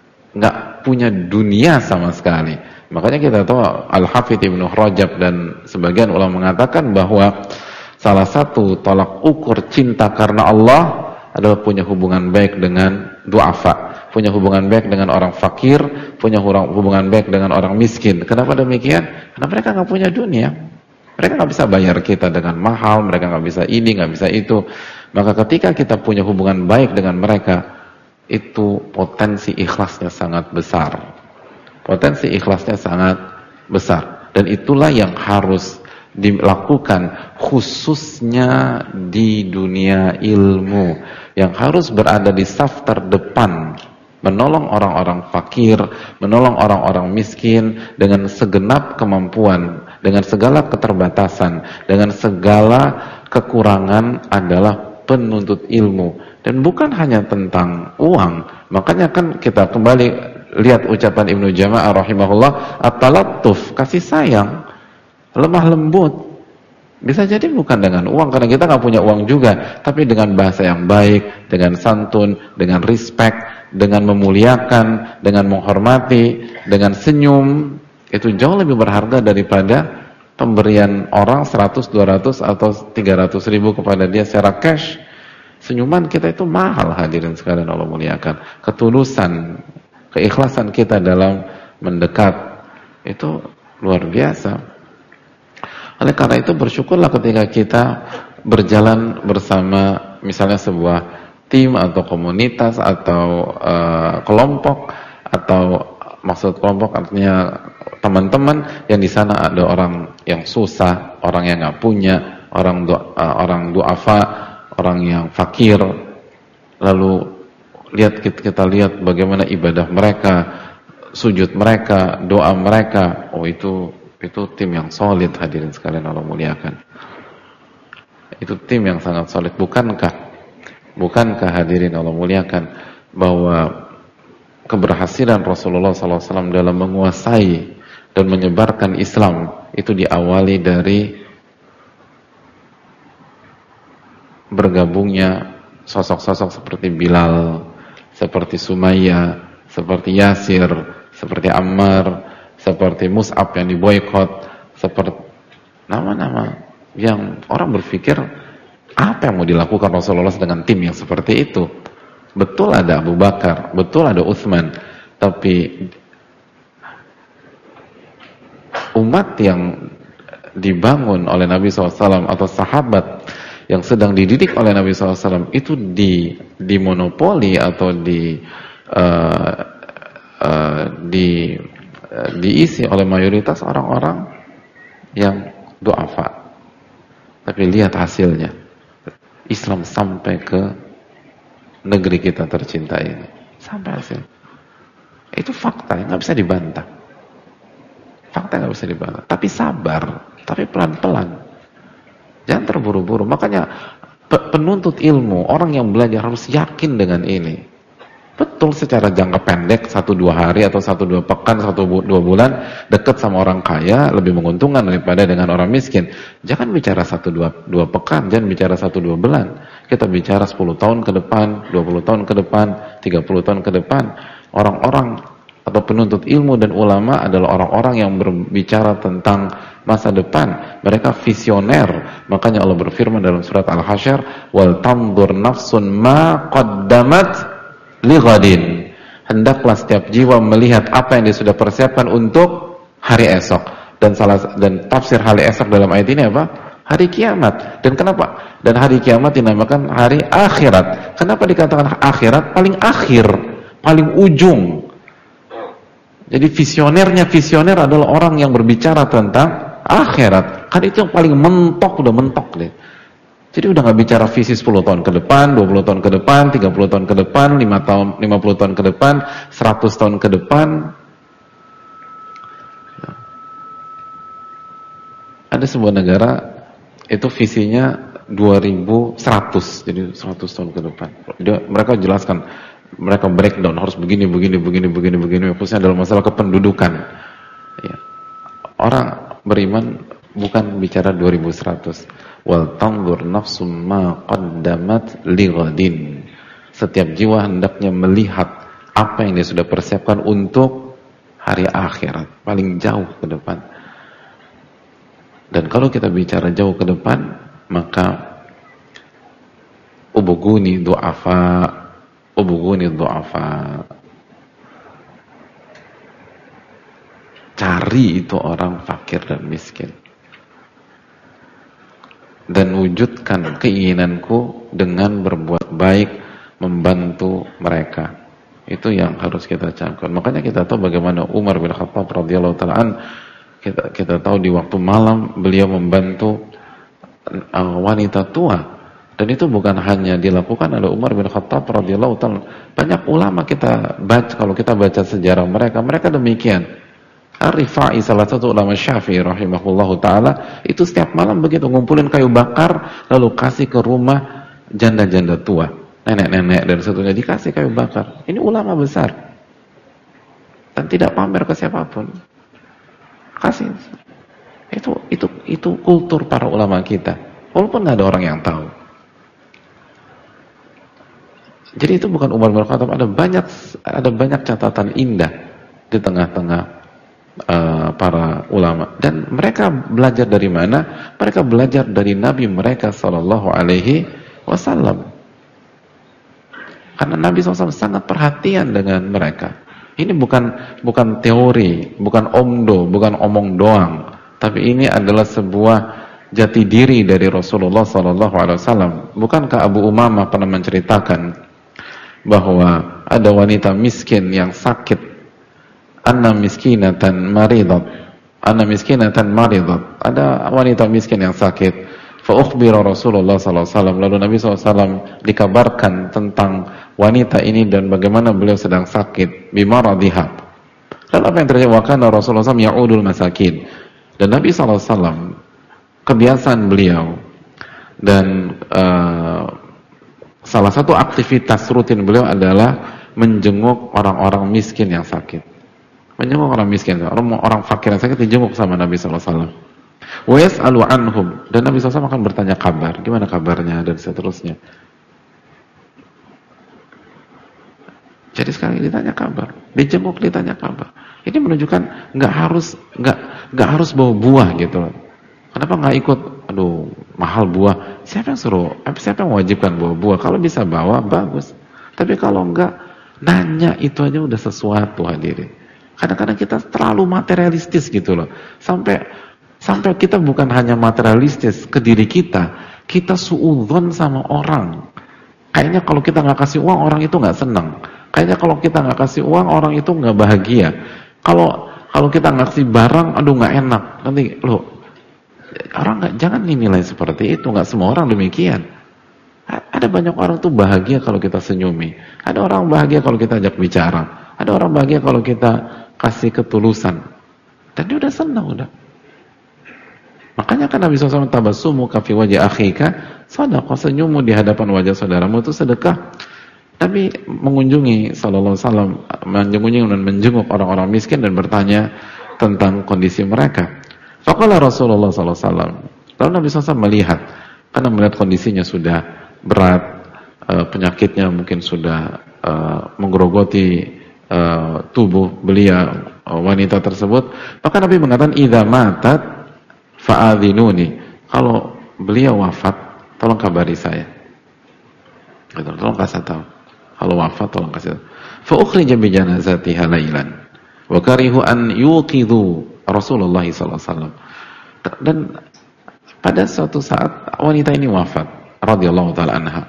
gak punya dunia sama sekali. Makanya kita tahu Al-Hafidh Ibnu Rajab dan sebagian ulama mengatakan bahwa salah satu tolak ukur cinta karena Allah adalah punya hubungan baik dengan du'afa, punya hubungan baik dengan orang fakir, punya hubungan baik dengan orang miskin. Kenapa demikian? Karena mereka gak punya dunia. Mereka gak bisa bayar kita dengan mahal, mereka gak bisa ini, gak bisa itu. Maka ketika kita punya hubungan baik dengan mereka, itu potensi ikhlasnya sangat besar. Potensi ikhlasnya sangat besar. Dan itulah yang harus dilakukan khususnya di dunia ilmu, yang harus berada di saf terdepan, menolong orang-orang fakir, menolong orang-orang miskin dengan segenap kemampuan, dengan segala keterbatasan, dengan segala kekurangan adalah penuntut ilmu. Dan bukan hanya tentang uang. Makanya kan kita kembali lihat ucapan Ibnu Jama'ah rahimahullah, at-talattuf, kasih sayang, lemah lembut. Bisa jadi bukan dengan uang, karena kita nggak punya uang juga, tapi dengan bahasa yang baik, dengan santun, dengan respect, dengan memuliakan, dengan menghormati, dengan senyum, itu jauh lebih berharga daripada pemberian orang 100, 200 atau 300 ribu kepada dia secara cash. Senyuman kita itu mahal, hadirin sekalian Allah muliakan. Ketulusan, keikhlasan kita dalam mendekat itu luar biasa. Oleh karena itu bersyukurlah ketika kita berjalan bersama misalnya sebuah tim atau komunitas atau kelompok, atau maksud kelompok artinya teman-teman yang di sana ada orang yang susah, orang yang nggak punya, orang du'afa, orang yang fakir. Lalu kita lihat bagaimana ibadah mereka, sujud mereka, doa mereka. Oh, itu tim yang solid, hadirin sekalian Allah muliakan. Itu tim yang sangat solid. Bukankah hadirin Allah muliakan bahwa keberhasilan Rasulullah SAW dalam menguasai dan menyebarkan Islam itu diawali dari bergabungnya sosok-sosok seperti Bilal, seperti Sumayyah, seperti Yasir, seperti Ammar, seperti Mus'ab yang diboykot, seperti nama-nama yang orang berpikir apa yang mau dilakukan Rasulullah dengan tim yang seperti itu. Betul ada Abu Bakar, betul ada Utsman, tapi umat yang dibangun oleh Nabi SAW atau sahabat yang sedang dididik oleh Nabi SAW itu dimonopoli atau diisi oleh mayoritas orang-orang yang du'afa. Tapi lihat hasilnya, Islam sampai ke negeri kita tercinta ini, sampai hasil. Itu fakta yang nggak bisa dibantah. Fakta yang nggak bisa dibantah. Tapi sabar, tapi pelan-pelan. Jangan terburu-buru. Makanya penuntut ilmu, orang yang belajar harus yakin dengan ini. Betul secara jangka pendek 1-2 hari atau 1-2 pekan, 1-2 bulan dekat sama orang kaya lebih menguntungkan daripada dengan orang miskin. Jangan bicara 1-2 pekan, jangan bicara 1-2 bulan. Kita bicara 10 tahun ke depan, 20 tahun ke depan, 30 tahun ke depan. Orang-orang atau penuntut ilmu dan ulama adalah orang-orang yang berbicara tentang masa depan. Mereka visioner. Makanya Allah berfirman dalam surat Al-Hasyr, "Wal tanzur nafsun ma qaddamat lighadin." Hendaklah setiap jiwa melihat apa yang dia sudah persiapkan untuk hari esok. Dan tafsir hari esok dalam ayat ini apa? Hari kiamat. Dan kenapa? Dan hari kiamat dinamakan hari akhirat. Kenapa dikatakan akhirat? Paling akhir, paling ujung. Jadi visioner adalah orang yang berbicara tentang akhirat. Kan itu yang paling mentok, udah mentok deh. Jadi udah gak bicara visi 10 tahun ke depan, 20 tahun ke depan, 30 tahun ke depan, 5 tahun, 50 tahun ke depan, 100 tahun ke depan. Ada sebuah negara itu visinya 2100, jadi 100 tahun ke depan. Mereka jelaskan, mereka breakdown harus begini, khususnya dalam masalah kependudukan. Ya. Orang beriman bukan bicara 2100. Wal tanzur nafsum ma qaddamat lighadin. Setiap jiwa hendaknya melihat apa yang dia sudah persiapkan untuk hari akhirat, paling jauh ke depan. Dan kalau kita bicara jauh ke depan, maka ubuguni du'afa. Cari itu orang fakir dan miskin. Dan wujudkan keinginanku dengan berbuat baik, membantu mereka. Itu yang harus kita camkan. Makanya kita tahu bagaimana Umar bin Khattab radhiyallahu ta'ala an, kita tahu di waktu malam beliau membantu wanita tua, dan itu bukan hanya dilakukan oleh Umar bin Khattab radhiyallahu ta'ala. Banyak ulama kita baca, kalau kita baca sejarah mereka demikian. Ar-Rifai, salah satu ulama Syafi'i rahimahullahu ta'ala, itu setiap malam begitu ngumpulin kayu bakar lalu kasih ke rumah janda-janda tua, nenek-nenek dan seterusnya, dikasih kayu bakar. Ini ulama besar dan tidak pamer ke siapapun. Kasih. Itu kultur para ulama kita. Walaupun nggak ada orang yang tahu. Jadi itu bukan Umar bin Khattab. Ada banyak catatan indah di tengah-tengah para ulama. Dan mereka belajar dari mana? Mereka belajar dari Nabi mereka Sallallahu Alaihi Wasallam. Karena Nabi SAW sangat perhatian dengan mereka. Ini bukan teori, bukan omdo, bukan omong doang, tapi ini adalah sebuah jati diri dari Rasulullah SAW. Bukankah Abu Umamah pernah menceritakan bahwa ada wanita miskin yang sakit, anna miskinatan maridat, ada wanita miskin yang sakit. Fa ukhbira Rasulullah SAW, lalu Nabi SAW dikabarkan tentang wanita ini dan bagaimana beliau sedang sakit, bimaradiha. Lalu apa yang terjadi? Wa kana Rasulullah SAW ya'udul masakin. Dan Nabi SAW, kebiasaan beliau dan salah satu aktivitas rutin beliau adalah menjenguk orang-orang miskin yang sakit. Menjenguk orang miskin, orang fakir yang sakit dijenguk sama Nabi SAW. Wa yas'alu anhum, dan Nabi SAW akan bertanya kabar, gimana kabarnya dan seterusnya. Jadi sekali ditanya kabar, dijenguk ditanya kabar. Ini menunjukkan nggak harus bawa buah gitu. Kenapa nggak ikut? Aduh, mahal buah. Siapa yang mewajibkan bawa buah? Kalau bisa bawa bagus. Tapi kalau nggak, nanya itu aja udah sesuatu, hadirin. Kadang-kadang kita terlalu materialistis gitu loh. Sampai kita bukan hanya materialistis ke diri kita suudzon sama orang. Kayaknya kalau kita nggak kasih uang, orang itu nggak senang. Kayaknya kalau kita nggak kasih uang, orang itu nggak bahagia. Kalau kita nggak kasih barang, aduh nggak enak. Nanti jangan dinilai seperti itu. Nggak semua orang demikian. Ada banyak orang tuh bahagia kalau kita senyumi. Ada orang bahagia kalau kita ajak bicara. Ada orang bahagia kalau kita kasih ketulusan. Dan dia udah senang udah. Makanya kan Nabi SAW tabassumu ka fi wajhi akhika sadaqah, senyummu di hadapan wajah saudaramu itu sedekah. Nabi mengunjungi sallallahu alaihi wasallam, mengunjungi dan menjenguk orang-orang miskin dan bertanya tentang kondisi mereka. Faqala Rasulullah sallallahu alaihi wasallam. Lalu Nabi SAW melihat, karena melihat kondisinya sudah berat, penyakitnya mungkin sudah menggerogoti tubuh beliau, wanita tersebut, maka Nabi mengatakan idza matat fa'adhinuni, kalau beliau wafat tolong kabari saya. Tolong kasih tahu. Kalau wafat tolong kasih tahu. Fa ukhrija bi janazatiha lailan wa karihu an yuqidhu Rasulullah SAW. Dan pada suatu saat wanita ini wafat radhiyallahu taala anha.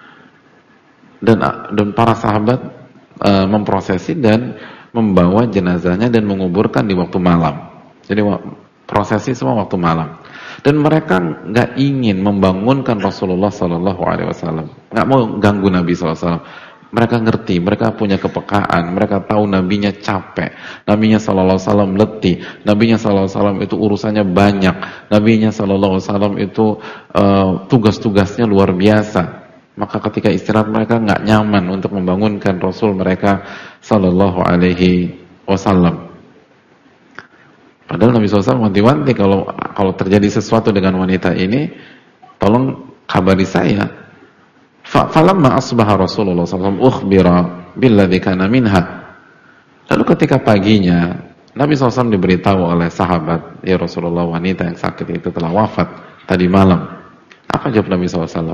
Dan para sahabat memprosesi dan membawa jenazahnya dan menguburkan di waktu malam. Jadi prosesi semua waktu malam. Dan mereka nggak ingin membangunkan Rasulullah Sallallahu Alaihi Wasallam, nggak mau ganggu Nabi Sallallahu Alaihi Wasallam. Mereka ngerti, mereka punya kepekaan, mereka tahu nabinya capek, nabinya Sallallahu Alaihi Wasallam letih, nabinya Sallallahu Alaihi Wasallam itu urusannya banyak, nabinya Sallallahu Alaihi Wasallam itu tugas-tugasnya luar biasa. Maka ketika istirahat mereka nggak nyaman untuk membangunkan Rasul mereka Sallallahu Alaihi Wasallam. Padahal Nabi SAW wanti-wanti kalau terjadi sesuatu dengan wanita ini, tolong kabari saya. Falamma asbaha Rasulullah SAW ukhbira billadzi kana minha. Lalu ketika paginya Nabi SAW diberitahu oleh sahabat, ya Rasulullah, wanita yang sakit itu telah wafat tadi malam. Apa jawab Nabi SAW?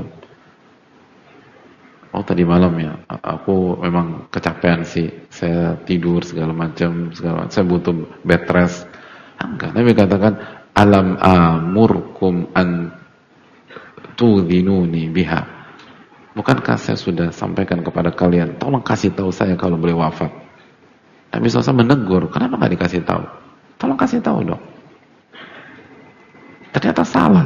Oh, tadi malam ya, aku memang kecapean sih, saya tidur segala macam, saya butuh bed rest. Enggak, Nabi katakan alam amurkum an tudhinuni biha. Bukankah saya sudah sampaikan kepada kalian, tolong kasih tahu saya kalau beliau wafat. Nabi SAW menegur, kenapa nggak dikasih tahu? Tolong kasih tahu dong. Ternyata salah.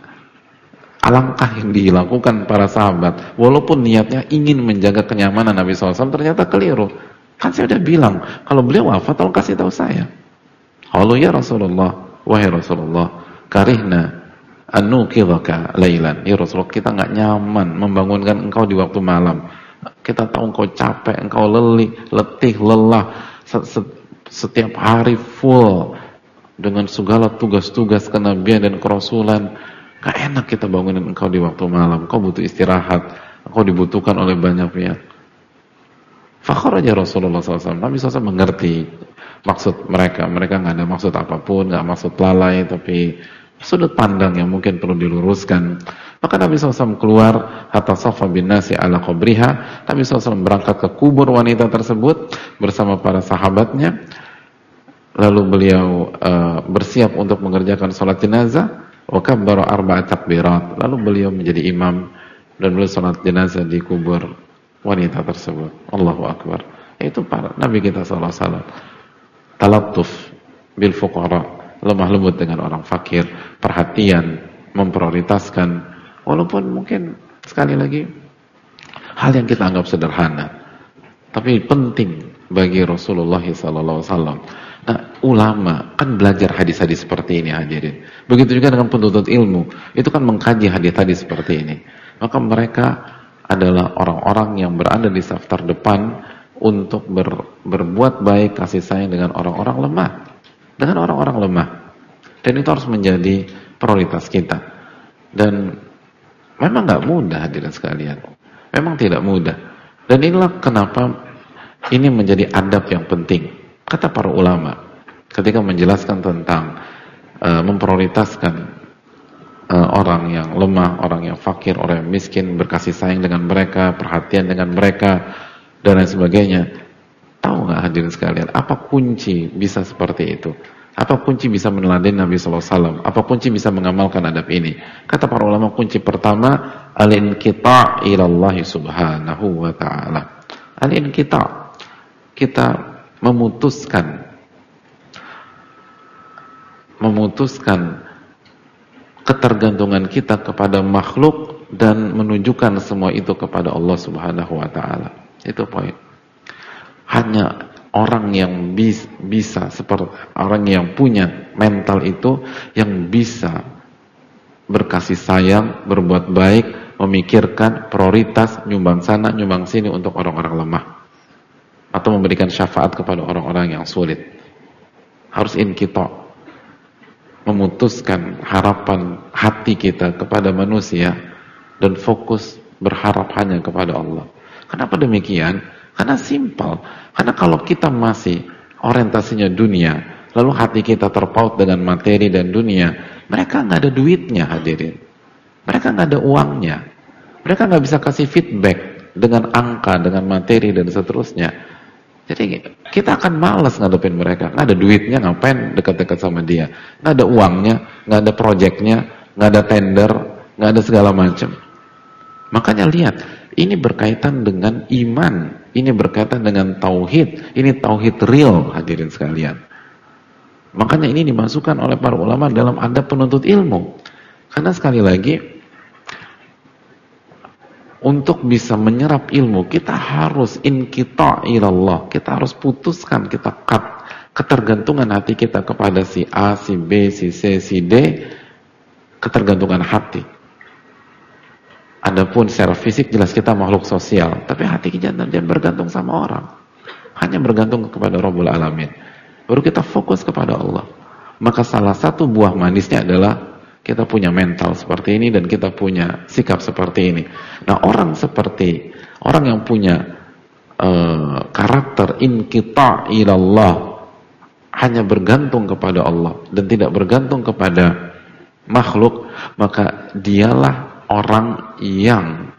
Alangkah yang dilakukan para sahabat, walaupun niatnya ingin menjaga kenyamanan Nabi SAW, ternyata keliru. Kan saya udah bilang, kalau beliau wafat, tolong kasih tahu saya. Halo ya Rasulullah, wahai Rasulullah, karihna an-nuqidhaka lailan. Ya Rasulullah, kita nggak nyaman membangunkan engkau di waktu malam. Kita tahu engkau capek, engkau letih, lelah, setiap hari full dengan segala tugas-tugas kenabian dan kerasulan. Gak enak kita bangunin engkau di waktu malam. Engkau butuh istirahat, engkau dibutuhkan oleh banyak pihak. Fakharaja Rasulullah SAW. Nabi SAW mengerti maksud mereka nggak ada maksud apapun, nggak maksud lalai, tapi sudut pandang yang mungkin perlu diluruskan. Maka Nabi SAW keluar, hatta safa bin nasi ala qabriha. Nabi SAW berangkat ke kubur wanita tersebut bersama para sahabatnya. Lalu beliau bersiap untuk mengerjakan sholat jenazah. Wa kabbara arba'a takbirat. Lalu beliau menjadi imam dan beliau sholat jenazah di kubur wanita tersebut. Allahu Akbar. Itu para Nabi kita SAW. Talattuf bil fuqara, lemah lembut dengan orang fakir, perhatian, memprioritaskan, walaupun mungkin sekali lagi hal yang kita anggap sederhana, tapi penting bagi Rasulullah SAW. Nah, ulama kan belajar hadis-hadis seperti ini, hadirin. Begitu juga dengan penuntut ilmu, itu kan mengkaji hadis-hadis seperti ini. Maka mereka adalah orang-orang yang berada di saf terdepan untuk berbuat baik, kasih sayang dengan orang-orang lemah, dengan orang-orang lemah. Dan itu harus menjadi prioritas kita. Dan memang nggak mudah, hadirin sekalian. Memang tidak mudah. Dan inilah kenapa ini menjadi adab yang penting. Kata para ulama ketika menjelaskan tentang memprioritaskan orang yang lemah, orang yang fakir, orang yang miskin, berkasih sayang dengan mereka, perhatian dengan mereka, dan lain sebagainya. Tahu nggak hadirin sekalian, apa kunci bisa seperti itu? Apa kunci bisa meneladani Nabi SAW? Apa kunci bisa mengamalkan adab ini? Kata para ulama, kunci pertama al-inqita' ilallahi subhanahu wa ta'ala. Al-inqita', kita memutuskan ketergantungan kita kepada makhluk dan menunjukkan semua itu kepada Allah Subhanahu wa ta'ala. Itu poin. Hanya orang yang bisa seperti orang yang punya mental itu yang bisa berkasih sayang, berbuat baik, memikirkan prioritas, nyumbang sana, nyumbang sini untuk orang-orang lemah, atau memberikan syafaat kepada orang-orang yang sulit. Harus inqita', memutuskan harapan hati kita kepada manusia dan fokus berharap hanya kepada Allah. Kenapa demikian? Karena simpel. Karena kalau kita masih orientasinya dunia, lalu hati kita terpaut dengan materi dan dunia, mereka nggak ada duitnya, hadirin. Mereka nggak ada uangnya. Mereka nggak bisa kasih feedback dengan angka, dengan materi dan seterusnya. Jadi kita akan malas ngadepin mereka. Nggak ada duitnya, ngapain dekat-dekat sama dia? Nggak ada uangnya, nggak ada proyeknya, nggak ada tender, nggak ada segala macam. Makanya lihat, ini berkaitan dengan iman, ini berkaitan dengan tauhid, ini tauhid real, hadirin sekalian. Makanya ini dimasukkan oleh para ulama dalam adab penuntut ilmu. Karena sekali lagi, untuk bisa menyerap ilmu, kita harus inqita' ilallah. Kita harus putuskan, kita cut ketergantungan hati kita kepada si A, si B, si C, si D, ketergantungan hati. Adapun secara fisik jelas kita makhluk sosial, tapi hati kita jangan bergantung sama orang. Hanya bergantung kepada Rabbul Alamin. Baru kita fokus kepada Allah. Maka salah satu buah manisnya adalah kita punya mental seperti ini dan kita punya sikap seperti ini. Nah, orang yang punya karakter inqita' ilallah, hanya bergantung kepada Allah dan tidak bergantung kepada makhluk, maka dialah orang yang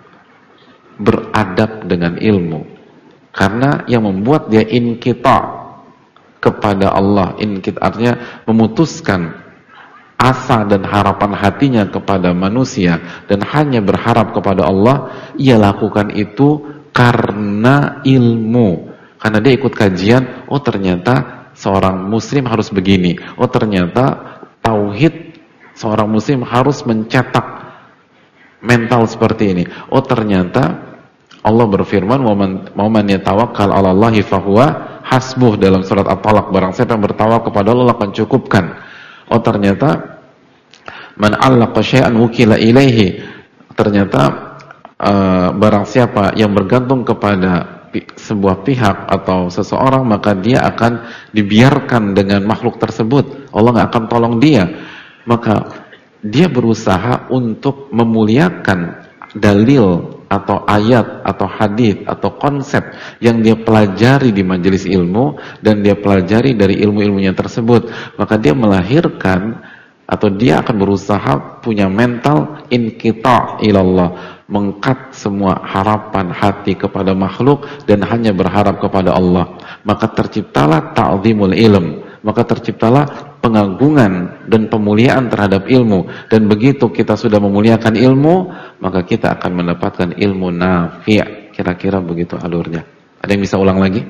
beradab dengan ilmu. Karena yang membuat dia inqita' kepada Allah, inqita' artinya memutuskan asa dan harapan hatinya kepada manusia dan hanya berharap kepada Allah, ia lakukan itu karena ilmu. Karena dia ikut kajian, oh ternyata seorang muslim harus begini, oh ternyata tauhid seorang muslim harus mencetak mental seperti ini, oh ternyata Allah berfirman, "Wa man yatawakkal 'ala Allahi fahuwa hasbuh," dalam surat At-Talaq, barang siapa yang bertawakal kepada Allah akan cukupkan. Oh ternyata man 'allaqa syai'an wukila ilaihi, ternyata barang siapa yang bergantung kepada sebuah pihak atau seseorang, maka dia akan dibiarkan dengan makhluk tersebut, Allah nggak akan tolong dia. Maka dia berusaha untuk memuliakan dalil atau ayat atau hadis atau konsep yang dia pelajari di majelis ilmu dan dia pelajari dari ilmu-ilmunya tersebut. Maka dia melahirkan atau dia akan berusaha punya mental inqita' ilallah, mengkat semua harapan hati kepada makhluk dan hanya berharap kepada Allah. Maka terciptalah ta'zimul ilm, maka terciptalah pengagungan dan pemuliaan terhadap ilmu. Dan begitu kita sudah memuliakan ilmu, maka kita akan mendapatkan ilmu nafi'. Kira-kira begitu alurnya. Ada yang bisa ulang lagi?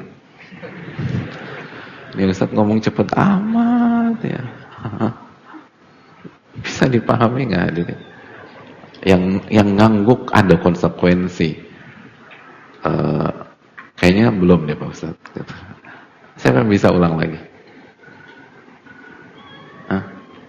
Ini Ustaz ngomong cepet amat ya. Bisa dipahami nggak hadirin? Yang ngangguk ada konsekuensi. Kayaknya belum deh Pak Ustaz. Siapa yang bisa ulang lagi? Hah?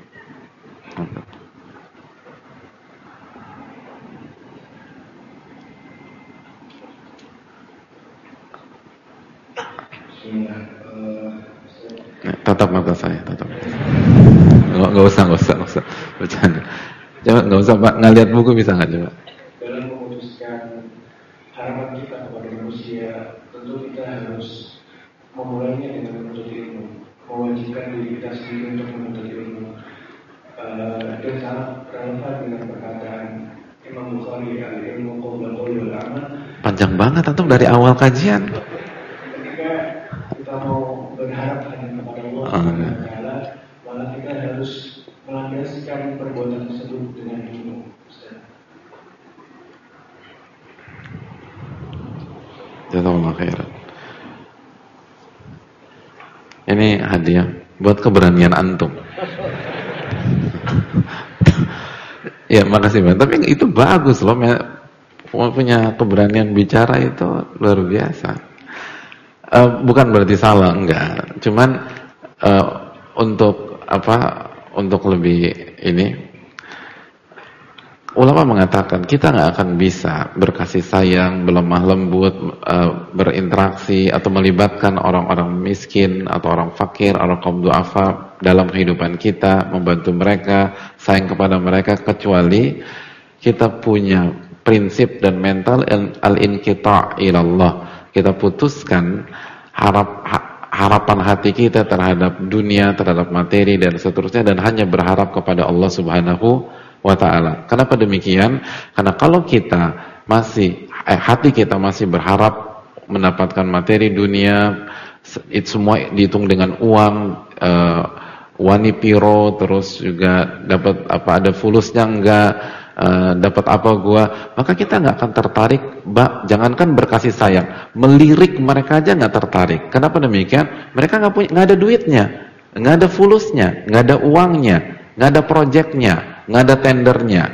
Tatap mata saya, tatap mata saya. Nggak usah bercanda. Coba nggak usah Pak, ngeliat buku bisa nggak coba? Dalam memutuskan harapan kita kepada manusia, tentu kita harus memulainya dengan menuntut ilmu, mewajibkan diri kita sendiri untuk menuntut ilmu. Dan sangat relevan dengan perkataan Imam Bukhari, al-ilmu qabla al-qauli wal amal. Panjang banget atau dari awal kajian. Ketika kita mau berharap hanya kepada Allah, malah kita harus melandaskan perbuatan tersebut dengan ilmu. Jazakallahu khairan. Ini hadiah buat keberanian antum. Ya makasih banget. Tapi itu bagus loh, punya keberanian bicara itu luar biasa. Bukan berarti salah, enggak. Cuman untuk lebih ini, ulama mengatakan kita nggak akan bisa berkasih sayang, berlemah lembut, berinteraksi atau melibatkan orang-orang miskin atau orang fakir, orang kaum du'afa dalam kehidupan kita, membantu mereka, sayang kepada mereka, kecuali kita punya prinsip dan mental al-inqita' ilallah. Kita putuskan harapan hati kita terhadap dunia, terhadap materi dan seterusnya, dan hanya berharap kepada Allah Subhanahu wa ta'ala. Kenapa demikian? Karena kalau kita masih hati kita masih berharap mendapatkan materi dunia, itu semua dihitung dengan uang, wani piro, terus juga dapat apa, ada fulusnya enggak, dapat apa gua, maka kita nggak akan tertarik. Jangankan berkasih sayang, melirik mereka aja nggak tertarik. Kenapa demikian? Mereka nggak ada duitnya, nggak ada fulusnya, nggak ada uangnya, nggak ada proyeknya, nggak ada tendernya.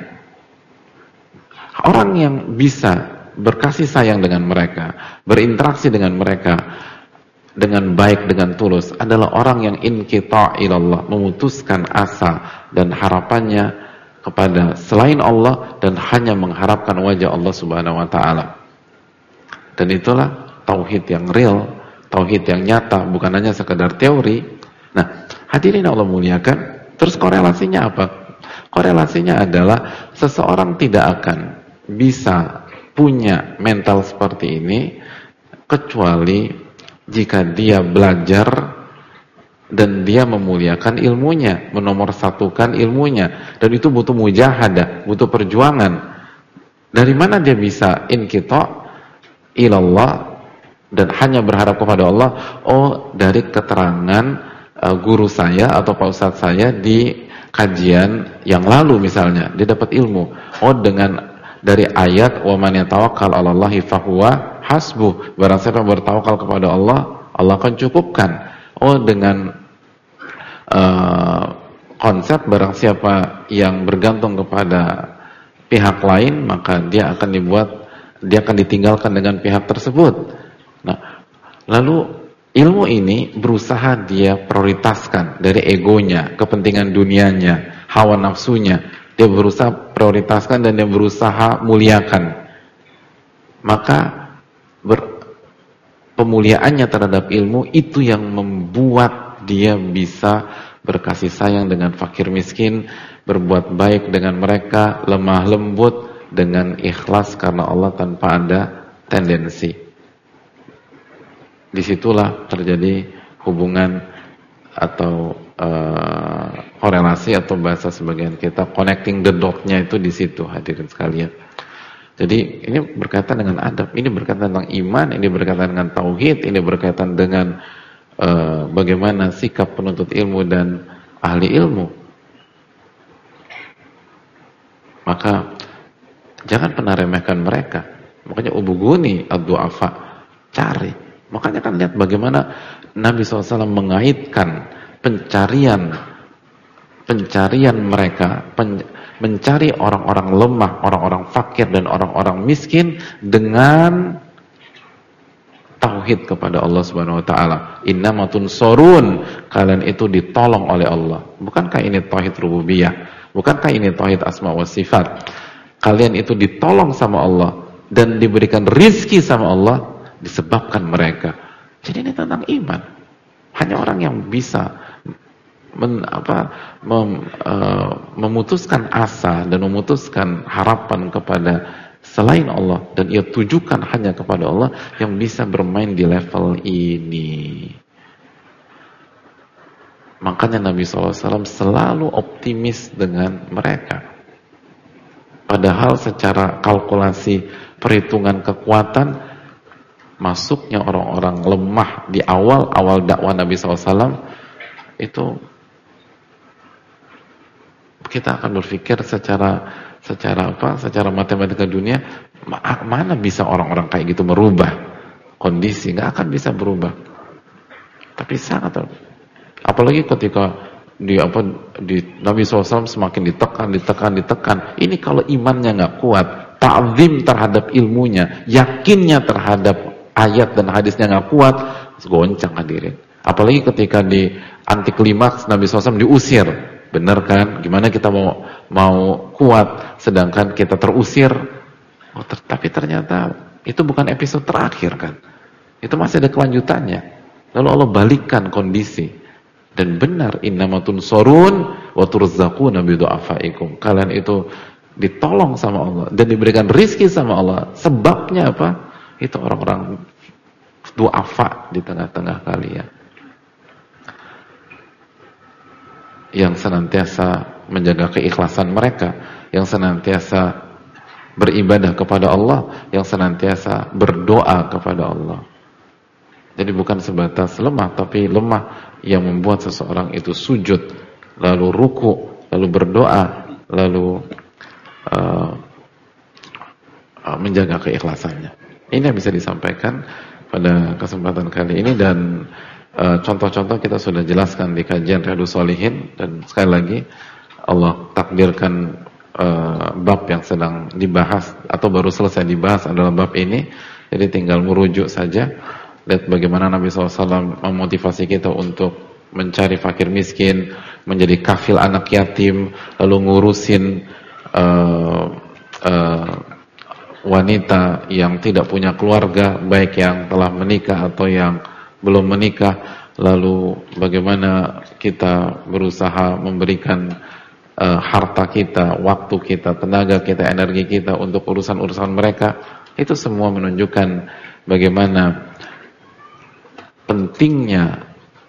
Orang yang bisa berkasih sayang dengan mereka, berinteraksi dengan mereka dengan baik, dengan tulus, adalah orang yang inqita' ilallah, memutuskan asa dan harapannya kepada selain Allah dan hanya mengharapkan wajah Allah Subhanahu wa taala. Dan itulah tauhid yang real, tauhid yang nyata, bukan hanya sekedar teori. Nah, hadirin Allah muliakan, terus korelasinya apa? Korelasinya adalah seseorang tidak akan bisa punya mental seperti ini kecuali jika dia belajar dan dia memuliakan ilmunya, menomorsatukan ilmunya, dan itu butuh mujahadah, butuh perjuangan. Dari mana dia bisa inqita' ilallah dan hanya berharap kepada Allah? Oh, dari keterangan guru saya atau pak ustadz saya di kajian yang lalu misalnya, dia dapat ilmu. Oh, dari ayat wa man yatawakkal 'alallahi fahuwa hasbuh, barang siapa yang bertawakal kepada Allah, Allah akan cukupkan. Oh, dengan konsep barang siapa yang bergantung kepada pihak lain, maka dia akan ditinggalkan dengan pihak tersebut. Nah, lalu ilmu ini berusaha dia prioritaskan dari egonya, kepentingan dunianya, hawa nafsunya. Dia berusaha prioritaskan dan dia berusaha muliakan. Maka pemuliaannya terhadap ilmu itu yang membuat dia bisa berkasih sayang dengan fakir miskin, berbuat baik dengan mereka, lemah lembut dengan ikhlas karena Allah tanpa ada tendensi. Disitulah terjadi hubungan atau korelasi, atau bahasa sebagian kita connecting the dot-nya itu di situ, hadirin sekalian. Jadi ini berkaitan dengan adab, ini berkaitan tentang iman, ini berkaitan dengan tauhid, ini berkaitan dengan bagaimana sikap penuntut ilmu dan ahli ilmu. Maka jangan pernah remehkan mereka. Makanya ubuguni ad-du'afa, cari. Makanya kan lihat bagaimana Nabi SAW mengaitkan pencarian mereka, mencari orang-orang lemah, orang-orang fakir dan orang-orang miskin dengan tauhid kepada Allah Subhanahu wa taala. Innamatun sorun, kalian itu ditolong oleh Allah. Bukankah ini tauhid rububiyah? Bukankah ini tauhid asma wa sifat? Kalian itu ditolong sama Allah dan diberikan rizki sama Allah disebabkan mereka. Jadi ini tentang iman. Hanya orang yang bisa memutuskan asa dan memutuskan harapan kepada selain Allah dan ia tujukan hanya kepada Allah yang bisa bermain di level ini. Makanya Nabi SAW selalu optimis dengan mereka. Padahal secara kalkulasi perhitungan kekuatan, masuknya orang-orang lemah di awal dakwah Nabi SAW itu kita akan berpikir secara matematika dunia, mana bisa orang-orang kayak gitu merubah kondisi? Nggak akan bisa berubah. Tapi sangat, apalagi ketika Nabi SAW semakin ditekan. Ini kalau imannya nggak kuat, ta'zim terhadap ilmunya, yakinnya terhadap ayat dan hadisnya nggak kuat, goncang hadirin. Apalagi ketika di anti klimaks Nabi SAW diusir. Benar kan? Gimana kita mau kuat sedangkan kita terusir? Tapi ternyata itu bukan episode terakhir kan? Itu masih ada kelanjutannya. Lalu Allah balikkan kondisi. Dan benar, innamatun sorun wa turzaquna bi du'afaikum. Kalian itu ditolong sama Allah dan diberikan rizki sama Allah. Sebabnya apa? Itu orang-orang du'afa di tengah-tengah kalian, yang senantiasa menjaga keikhlasan mereka, yang senantiasa beribadah kepada Allah, yang senantiasa berdoa kepada Allah. Jadi bukan sebatas lemah, tapi lemah yang membuat seseorang itu sujud, lalu ruku, lalu berdoa, lalu menjaga keikhlasannya. Ini yang bisa disampaikan pada kesempatan kali ini, dan contoh-contoh kita sudah jelaskan di kajian Riyadhus Shalihin. Dan sekali lagi Allah takdirkan bab yang sedang dibahas atau baru selesai dibahas adalah bab ini. Jadi tinggal merujuk saja, lihat bagaimana Nabi SAW memotivasi kita untuk mencari fakir miskin, menjadi kafil anak yatim, lalu ngurusin wanita yang tidak punya keluarga, baik yang telah menikah atau yang belum menikah. Lalu bagaimana kita berusaha memberikan harta kita, waktu kita, tenaga kita, energi kita untuk urusan-urusan mereka. Itu semua menunjukkan bagaimana pentingnya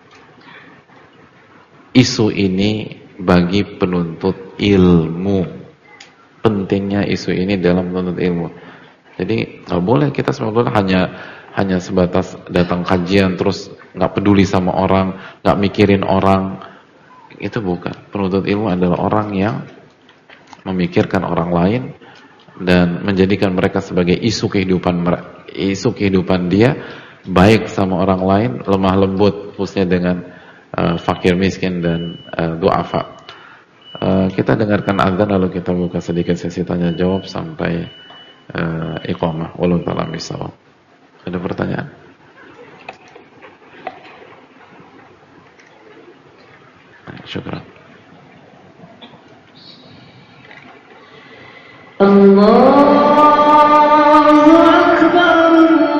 isu ini bagi penuntut ilmu. Pentingnya isu ini dalam menuntut ilmu. Jadi nggak boleh kita sebenarnya hanya sebatas datang kajian terus nggak peduli sama orang, nggak mikirin orang. Itu bukan. Penuntut ilmu adalah orang yang memikirkan orang lain dan menjadikan mereka sebagai isu kehidupan dia, baik sama orang lain, lemah lembut khususnya dengan fakir miskin dan du'afa. Kita dengarkan azan lalu kita buka sedikit sesi tanya jawab sampai iqamah. Wallahu ta'ala bishawab. Ada pertanyaan? Syukran. Allahu Akbar,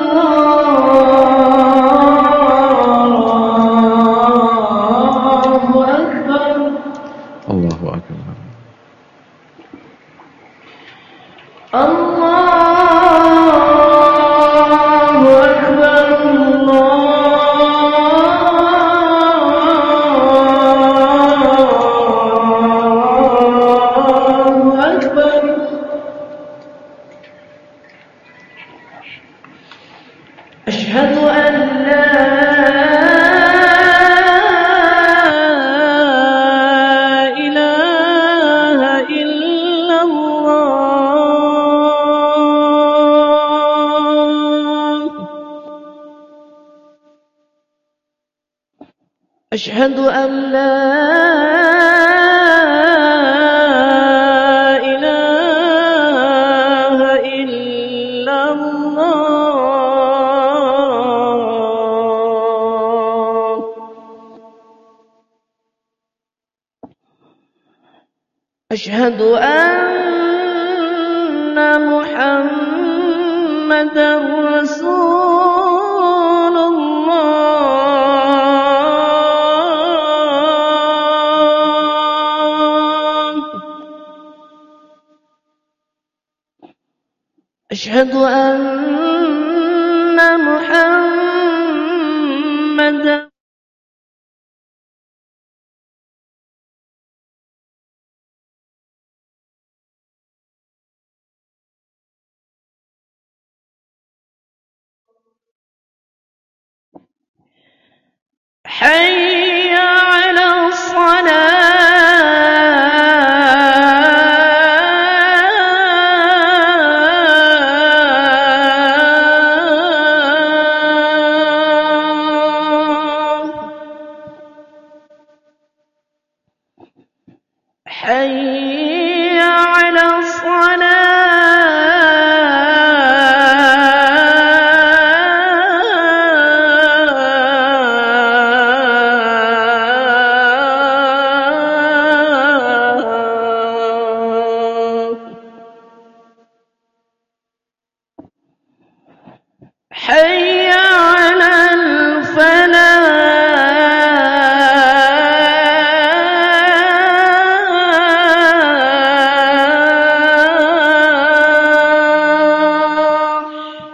Allahu Akbar, Allahu akbar. Allahu Akbar, Allahu Akbar. Asyhadu an la ilaha illallah. Asyhadu an la ilaha illallah. Asyhadu anna Muhammadar Rasulullah. Asyhadu anna Muhammadar hayya 'alas salah, hayya 'alas salah, hayya 'alal falah,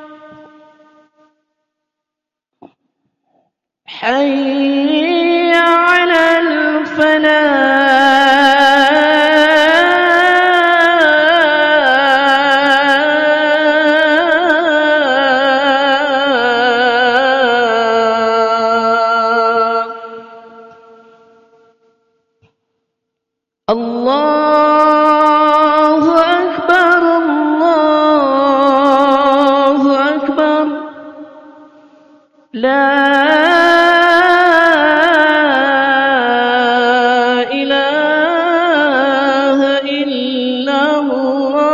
hayya 'alal Allahu Akbar, Allahu Akbar. La ilaha illallah.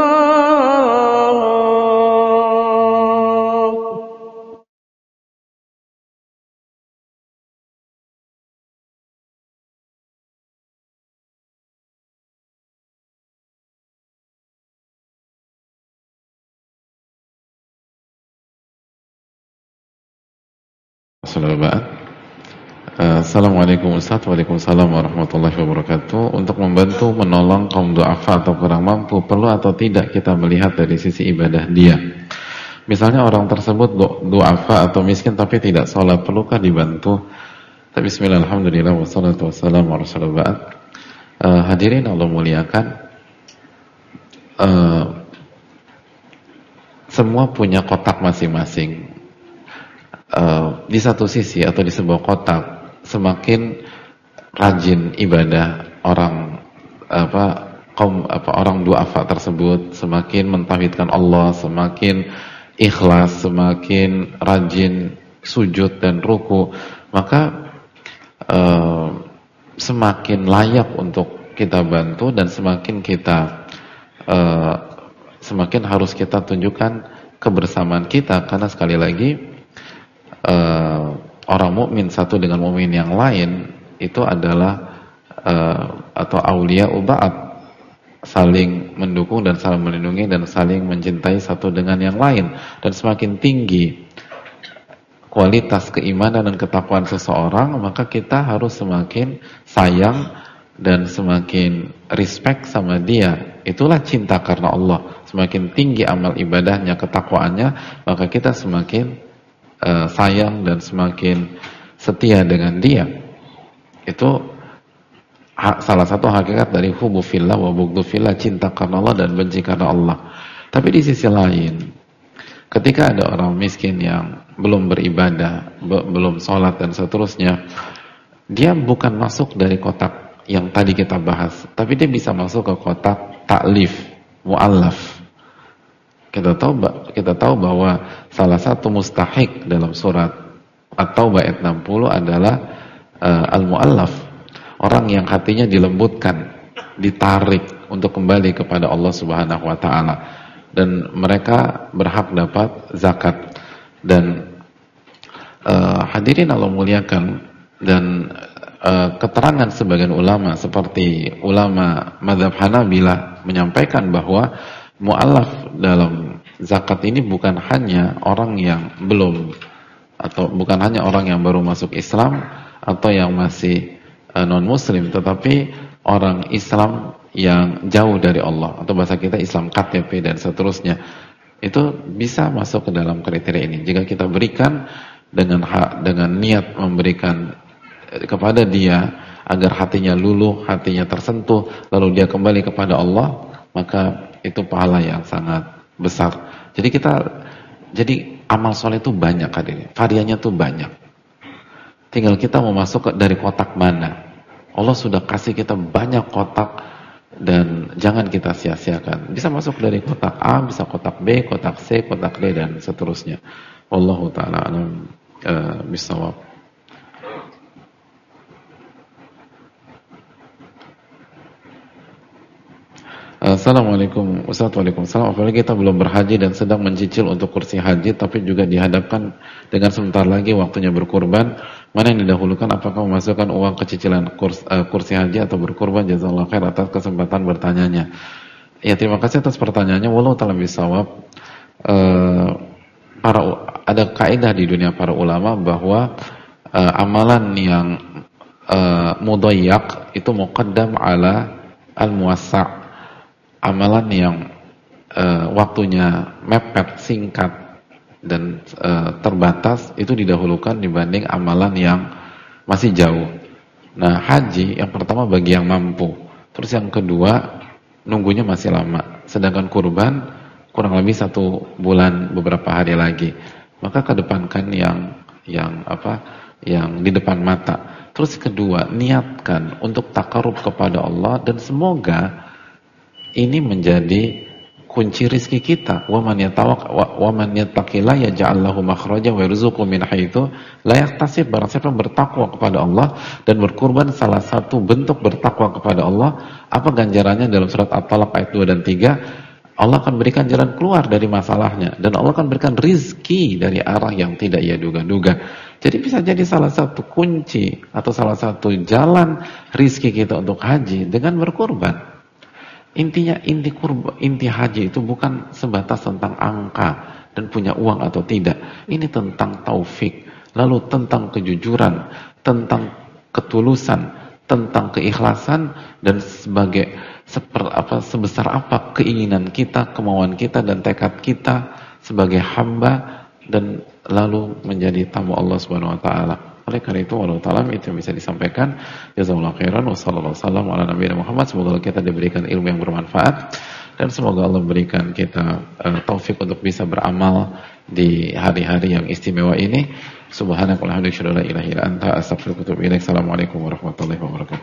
Assalamualaikum Ustaz. Waalaikumsalam warahmatullahi wabarakatuh. Untuk membantu menolong kaum du'afa atau kurang mampu, perlu atau tidak kita melihat dari sisi ibadah dia? Misalnya orang tersebut du'afa atau miskin tapi tidak sholat, perlukah dibantu? Bismillah, alhamdulillah, wassalatu wassalamu ala rasulillah. Hadirin Allah muliakan, semua punya kotak masing-masing. Di satu sisi atau di sebuah kotak, semakin rajin ibadah orang orang du'afa tersebut, semakin mentauhidkan Allah, semakin ikhlas, semakin rajin sujud dan ruku, maka semakin layak untuk kita bantu dan semakin harus kita tunjukkan kebersamaan kita, karena sekali lagi orang mukmin satu dengan mukmin yang lain itu adalah atau aulia ba'd, saling mendukung dan saling melindungi dan saling mencintai satu dengan yang lain. Dan semakin tinggi kualitas keimanan dan ketakwaan seseorang, maka kita harus semakin sayang dan semakin respect sama dia. Itulah cinta karena Allah. Semakin tinggi amal ibadahnya, ketakwaannya, maka kita semakin sayang dan semakin setia dengan dia. Itu salah satu hakikat dari hubbu fillah wa bughdhu fillah, cinta karena Allah dan benci karena Allah. Tapi di sisi lain, ketika ada orang miskin yang belum beribadah, belum sholat dan seterusnya, dia bukan masuk dari kotak yang tadi kita bahas, tapi dia bisa masuk ke kotak ta'lif, mu'allaf. Kita tahu bahwa salah satu mustahik dalam surat At-Taubah ayat 60 adalah al-mu'allaf, orang yang hatinya dilembutkan, ditarik untuk kembali kepada Allah Subhanahu wa taala, dan mereka berhak dapat zakat. Dan hadirin Allah muliakan, dan keterangan sebagian ulama seperti ulama mazhab Hanabilah menyampaikan bahwa mu'allaf dalam zakat ini bukan hanya orang yang belum, atau bukan hanya orang yang baru masuk Islam atau yang masih non-muslim, tetapi orang Islam yang jauh dari Allah, atau bahasa kita Islam KTP dan seterusnya, itu bisa masuk ke dalam kriteria ini. Jika kita berikan dengan niat memberikan kepada dia agar hatinya luluh, hatinya tersentuh, lalu dia kembali kepada Allah, maka itu pahala yang sangat besar. Jadi amal soleh itu banyak, hadirin. Variannya tuh banyak. Tinggal kita mau masuk dari kotak mana. Allah sudah kasih kita banyak kotak dan jangan kita sia-siakan. Bisa masuk dari kotak A, bisa kotak B, kotak C, kotak D dan seterusnya. Wallahu ta'ala alam bisawab. Assalamualaikum Ustaz. Waalaikumsalam. Apalagi kita belum berhaji dan sedang mencicil untuk kursi haji, tapi juga dihadapkan dengan sebentar lagi waktunya berkurban, mana yang didahulukan? Apakah memasukkan uang kecicilan kursi haji atau berkurban? Jazakallahu khair atas kesempatan bertanyanya. Ya, terima kasih atas pertanyaannya. Wallahu ta'ala bisawab. Ada kaidah di dunia para ulama bahwa amalan yang mudayyak itu muqaddam ala al-muwassa'. Amalan yang waktunya mepet, singkat dan terbatas itu didahulukan dibanding amalan yang masih jauh. Nah, haji yang pertama bagi yang mampu, terus yang kedua nunggunya masih lama. Sedangkan kurban kurang lebih 1 bulan beberapa hari lagi. Maka kedepankan yang yang di depan mata. Terus kedua, niatkan untuk takarub kepada Allah, dan semoga ini menjadi kunci rizki kita. Wa man yattaqillah yaj'al lahu makhraja wa yarzuqhu min haitsu la yahtasib. Barang siapa yang bertakwa kepada Allah dan berkurban, salah satu bentuk bertakwa kepada Allah, apa ganjarannya dalam surat At-Talaq ayat 2 dan 3? Allah akan berikan jalan keluar dari masalahnya, dan Allah akan berikan rizki dari arah yang tidak ia duga-duga. Jadi bisa jadi salah satu kunci atau salah satu jalan rizki kita untuk haji dengan berkurban. Intinya inti haji itu bukan sebatas tentang angka dan punya uang atau tidak. Ini tentang taufik, lalu tentang kejujuran, tentang ketulusan, tentang keikhlasan, dan sebesar apa keinginan kita, kemauan kita, dan tekad kita sebagai hamba, dan lalu menjadi tamu Allah Subhanahu wa taala. Oleh karena itu, wallahu ta'ala itu yang bisa disampaikan. Jazakallahu khairan, wassallallahu wasallam ala nabiyina Muhammad. Semoga kita diberikan ilmu yang bermanfaat, dan semoga Allah berikan kita taufik untuk bisa beramal di hari-hari yang istimewa ini. Subhanakallahumma wa bihamdika, asyhadu an la ilaha illa anta, astaghfiruka wa atubu ilaik. Assalamualaikum warahmatullahi wabarakatuh.